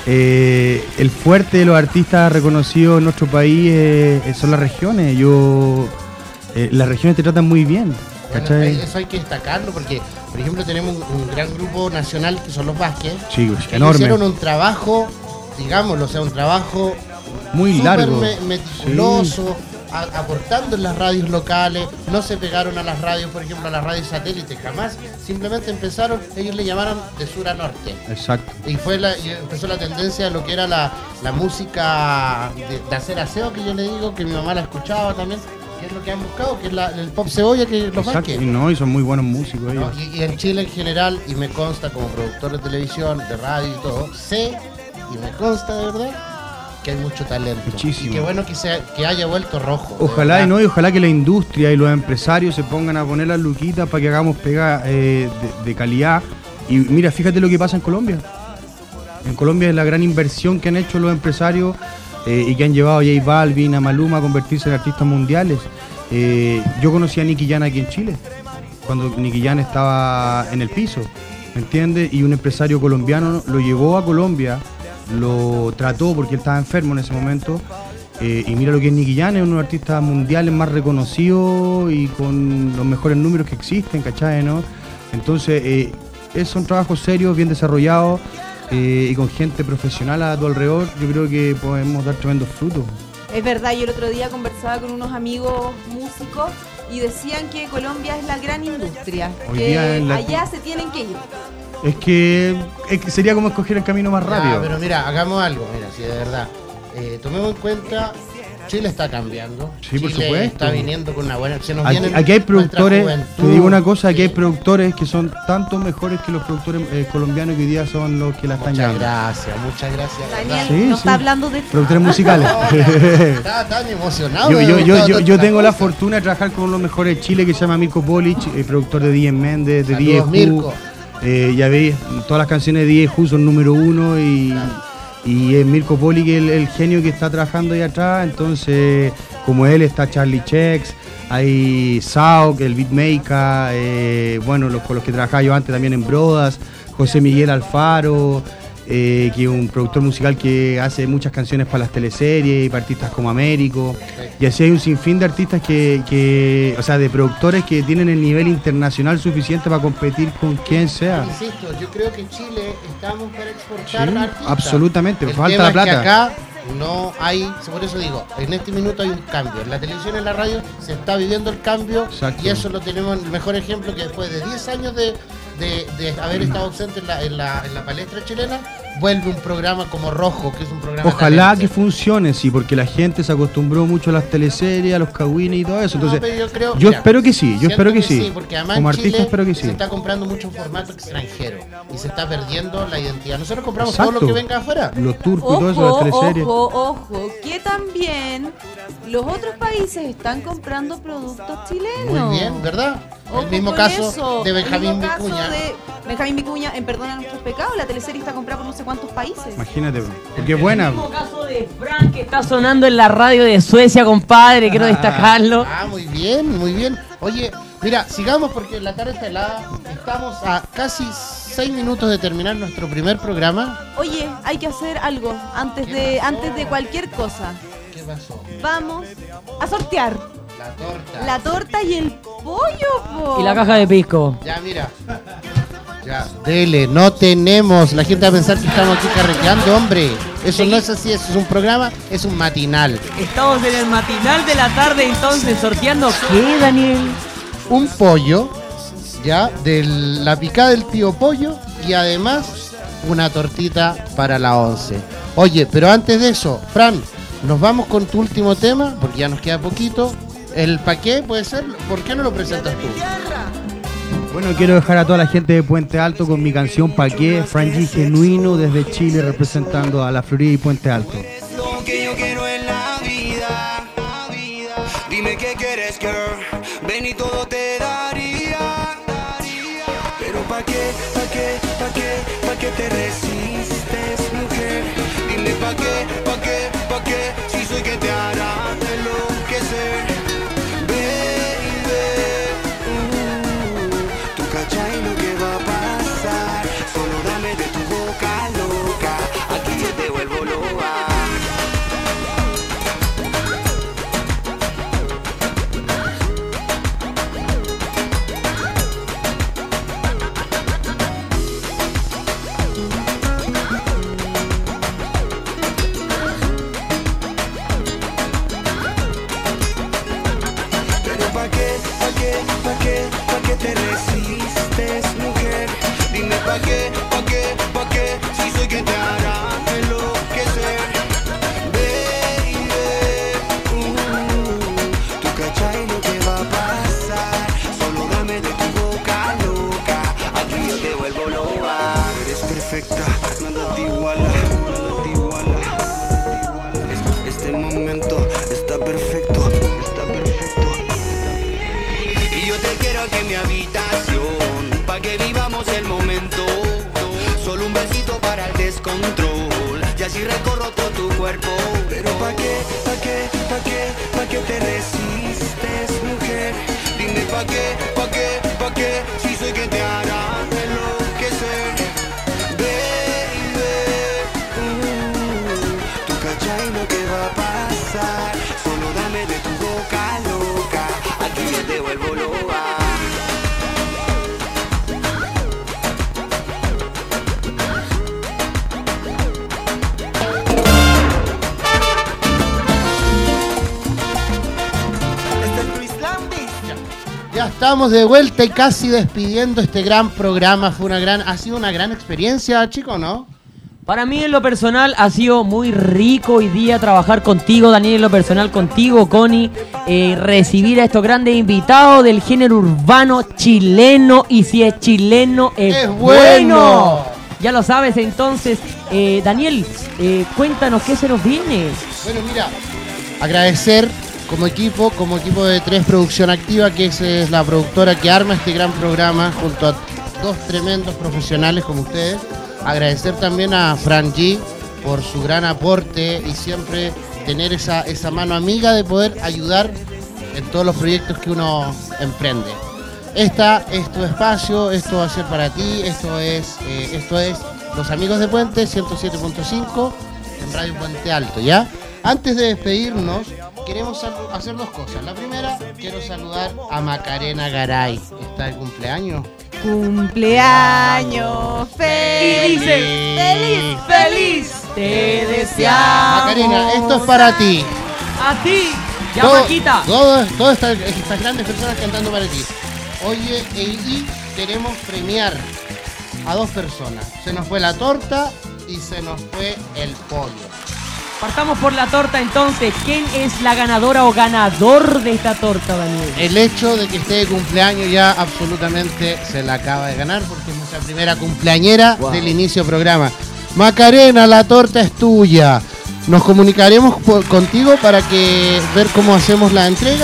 eh, el fuerte de los artistas reconocidos en nuestro país eh, son las regiones. Yo eh, las regiones te tratan muy bien, Bueno, ¿cachai? eso hay que destacarlo porque, por ejemplo, tenemos un, un gran grupo nacional que son los Vázquez. Sí, pues, que enorme. hicieron un trabajo, digámoslo, o sea, un trabajo Muy súper largo. me- meticuloso, a- aportando en las radios locales. No se pegaron a las radios, por ejemplo, a las radios satélites, jamás. Simplemente empezaron, ellos le llamaron de sur a norte. Exacto. Y fue la, y empezó la tendencia de lo que era la, la música de, de hacer aseo, que yo le digo, que mi mamá la escuchaba también, que es lo que han buscado, que es la- el pop cebolla que los Exacto. Vázquez. Y no, y son muy buenos músicos ellos. ¿no? Y, y en Chile en general, y me consta como productor de televisión, de radio y todo, sé y me consta de verdad que hay mucho talento. Muchísimo. Y qué bueno que, sea, que haya vuelto Rojo. de Ojalá verdad. y no, y ojalá que la industria y los empresarios se pongan a poner las luquitas para que hagamos pega eh, de, de calidad. Y mira, fíjate lo que pasa en Colombia. En Colombia es la gran inversión que han hecho los empresarios eh, y que han llevado a J Balvin, a Maluma a convertirse en artistas mundiales. Eh, yo conocí a Nicky Jam aquí en Chile, cuando Nicky Jam estaba en el piso, ¿me entiendes? Y un empresario colombiano lo llevó a Colombia, lo trató porque él estaba enfermo en ese momento. Eh, y mira lo que es Nicky Jam, es uno de los artistas mundiales más reconocidos y con los mejores números que existen, ¿cachai? ¿No? Entonces, eh, es- son trabajos serios, bien desarrollados eh, y con gente profesional a tu alrededor. Yo creo que podemos dar tremendos frutos. Es verdad, yo el otro día conversaba con unos amigos músicos y decían que Colombia es la gran industria, Hoy que día en la- allá se tienen que ir. Es que, es que sería como escoger el camino más Ya, rápido. pero mira, hagamos algo, mira, si de verdad. Eh, tomemos en cuenta, Chile está cambiando. Sí, por Chile supuesto. está viniendo con una buena. Se nos Aquí, vienen aquí hay nuestra productores, juventud. te digo una cosa, aquí hay productores que son tanto mejores que los productores eh, colombianos que hoy día son los que la están Muchas llevando. gracias, muchas gracias. Daniel Sí, no sí. está hablando de Productores musicales. Estaba tan emocionado. Yo, me yo, había yo, gustado yo, tanto yo la tengo la cosa. fortuna de trabajar con uno de los mejores de Chile que se llama Mirko Polic, eh, productor de D J Méndez, de Saludos, D J Mirko. Who. Eh, ya veis, todas las canciones de D J Who son número uno y, y es Mirko Polic el, el genio que está trabajando ahí atrás. Entonces, como él está Charlie Chex, hay Sauk, el beatmaker, eh, bueno, los con los que trabajaba yo antes también en Brodas, José Miguel Alfaro. eh, que es un productor musical que hace muchas canciones para las teleseries y para artistas como Américo. Y así hay un sinfín de artistas que, que, o sea, de productores que tienen el nivel internacional suficiente para competir con quien sea. Insisto, yo creo que Chile estamos para exportar Sí, artistas. absolutamente, El falta tema la es que plata. acá no hay, por eso digo, en este minuto hay un cambio. En la televisión y en la radio se está viviendo el cambio. Exacto. Y eso lo tenemos el mejor ejemplo que después de diez años de, de, de haber estado ausente en la, en, la, en la palestra chilena, vuelve un programa como Rojo, que es un programa Ojalá talento. que funcione, sí, porque la gente se acostumbró mucho a las teleseries, a los cagüines y todo eso. No, Entonces, pero yo creo- yo mira, espero que sí, yo siento espero que, sí. porque además Como en artista Chile espero que se sí. está comprando mucho en formato extranjero y se está perdiendo la identidad. Nosotros compramos Exacto. todo lo que venga afuera. Los turcos y todo eso, las Ojo, teleseries. ojo, ojo, que también los otros países están comprando productos chilenos. Muy bien, ¿verdad? Ojo el mismo con caso eso. de Benjamín El mismo caso Vicuña. de Benjamín Vicuña en Perdona Nuestros Pecados. La teleserie está comprada por no sé cuántos países. Imagínate, porque es buena. El mismo caso de Frank que está sonando en la radio de Suecia, compadre, quiero destacarlo. Ah, muy bien, muy bien. Oye, mira, sigamos porque la tarde está helada. Estamos a casi seis minutos de terminar nuestro primer programa. Oye, hay que hacer algo antes de antes de cualquier cosa. ¿Qué pasó? Vamos a sortear La torta. la torta y el pollo, po. Y la caja de pisco. Ya, mira. Ya, dele, no tenemos. La gente va a pensar que estamos aquí carreteando, hombre. Eso no es así, eso es un programa, es un matinal. Estamos en el matinal de la tarde entonces sorteando ¿qué, Daniel? Un pollo, ya, de la picada del tío Pollo y además una tortita para la once. Oye, pero antes de eso, Fran, nos vamos con tu último tema, porque ya nos queda poquito. ¿El pa' qué puede ser? ¿Por qué no lo presentas tú? Bueno, quiero dejar a toda la gente de Puente Alto con mi canción Pa' qué, Franji genuino desde Chile representando a la Florida y Puente Alto. Lo que yo quiero en la vida. Dime qué quieres, girl. Ven y todo te daría. Pero pa' qué, pa' qué, pa' qué, pa' qué te resistes, mujer. Dime pa' qué, pa' qué, pa' qué. Si soy que te hará enloquecer. Baby, uh, tú cachai lo que va a pasar. Solo dame de tu boca loca. Aquí yo te vuelvo loca. Pero pa' qué, pa' qué, pa' qué, pa' qué te resistes, mujer. Dime pa' qué, pa' qué, pa' qué, si soy quien te hará enloquecer. Baby, uh, tú cachai lo que va a pasar. Solo dame de tu boca loca, aquí yo te vuelvo loca. Eres perfecta, nada te iguala, nada te iguala. Este- Este momento está perfecto, está perfecto. Y yo te quiero aquí en mi habitación, pa' que vivamos el momento. Solo un besito para el descontrol, y así recorro todo tu cuerpo. Pero pa' qué, pa' qué, pa' qué, pa' qué te resistes, mujer. Dime pa' qué, pa' qué, pa' qué, si soy quien te hará enloquecer. Baby, uh, tú cachai lo que va a pasar. Solo dame de tu boca loca, aquí yo te vuelvo loca. Ya estamos de vuelta y casi despidiendo este gran programa. Fue una gran, ha sido una gran experiencia, chico, ¿no? Para mí en lo personal ha sido muy rico hoy día trabajar contigo, Daniel, en lo personal contigo, Connie, eh, recibir a estos grandes invitados del género urbano chileno, y si es chileno es, ¡Es bueno. bueno! Ya lo sabes, entonces, eh, Daniel, eh, cuéntanos qué se nos viene. Bueno, mira, agradecer como equipo, como equipo de Tres Producción Activa, que es, es la productora que arma este gran programa junto a dos tremendos profesionales como ustedes. Agradecer también a Fran G por su gran aporte y siempre tener esa, esa mano amiga de poder ayudar en todos los proyectos que uno emprende. Esta es tu espacio, esto va a ser para ti, esto es, eh, esto es los amigos de Puente ciento siete punto cinco en Radio Puente Alto, ¿ya? Antes de despedirnos, queremos hacer dos cosas. La primera, quiero saludar a Macarena Garay, que está de cumpleaños. Cumpleaños feliz. Y dice, feliz, feliz. Te deseamos. Macarena, esto es para ti. A ti. Ya, Todo- Maquita. Todas todo estas, estas grandes personas cantando para ti. Oye, e- y queremos premiar a dos personas. Se nos fue la torta y se nos fue el pollo. Partamos por la torta entonces. ¿Quién es la ganadora o ganador de esta torta, Daniel? El hecho de que esté de cumpleaños ya absolutamente se la acaba de ganar porque es nuestra primera cumpleañera Wow. del inicio del programa. Macarena, la torta es tuya. Nos comunicaremos por- contigo para que ver cómo hacemos la entrega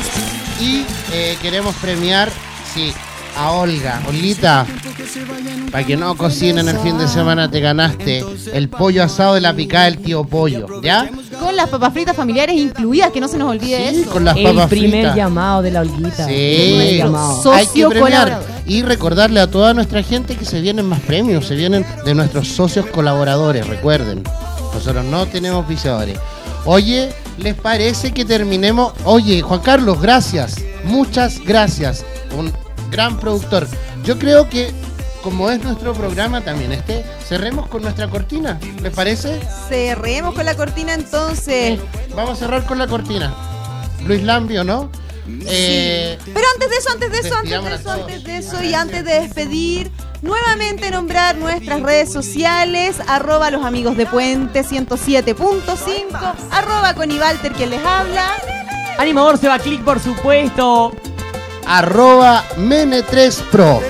y eh, queremos premiar, sí, a Olga. Olguita, para que no cocinen el fin de semana, te ganaste el pollo asado de la picada del tío Pollo, ¿ya? Con las papas fritas familiares incluidas, que no se nos olvide Sí, eso. con las El papas primer fritas. llamado de la Olguita. El primer Sí, llamado. hay que Socio premiar colaborador. y recordarle a toda nuestra gente que se vienen más premios, se vienen de nuestros socios colaboradores, recuerden, nosotros no tenemos auspiciadores. Oye, ¿les parece que terminemos? Oye, Juan Carlos, gracias, muchas gracias, un gran productor. Yo creo que como es nuestro programa también este, cerremos con nuestra cortina, ¿les parece? Cerremos con la cortina entonces. Vamos a cerrar con la cortina. Luis Lambio, ¿no? Eh, Pero antes de eso, antes de eso, antes de Despidamos a eso, todos. antes de eso y antes de despedir, nuevamente nombrar nuestras redes sociales, arroba los amigos de Puente ciento siete punto cinco, arroba con Ivalter quien les habla. Animador se va a clic, por supuesto. arroba Mene tres Pro.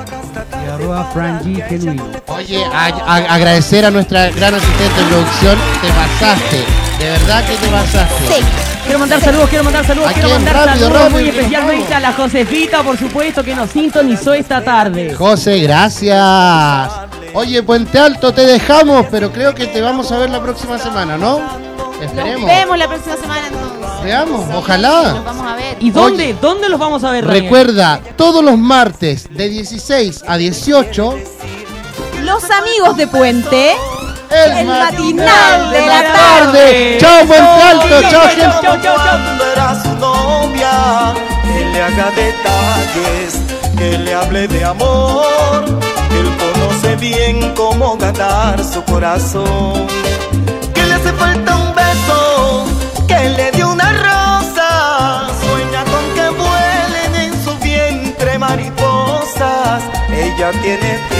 Y arroba Frangi Genuino. Oye, a- a- agradecer a nuestra gran asistente de producción, te pasaste, de verdad que te pasaste. Quiero mandar saludos, quiero mandar saludos, ¿A quiero quién? mandar Rápido, saludos rápido, muy que nos especialmente vamos. a la Josefita, por supuesto, que nos sintonizó esta tarde. José, gracias. Oye, Puente Alto, te dejamos, pero creo que te vamos a ver la próxima semana, ¿no? Nos Esperemos. vemos la próxima semana entonces. Veamos, Nos ojalá. vamos a ver. ¿Y dónde? ¿Dónde los vamos a ver, Daniel? Recuerda, todos los martes de dieciséis a dieciocho, Los amigos de Puente, el, el matinal de la tarde. tarde. Chao, Puente Alto, chao, gente. Chao, chao, chao. Cuando era su novia, que le haga detalles, que le hable de amor. Él conoce bien cómo ganar su corazón. Que le hace falta un beso, que le dé una rosa. Sueña con que vuelen en su vientre mariposas. Ella tiene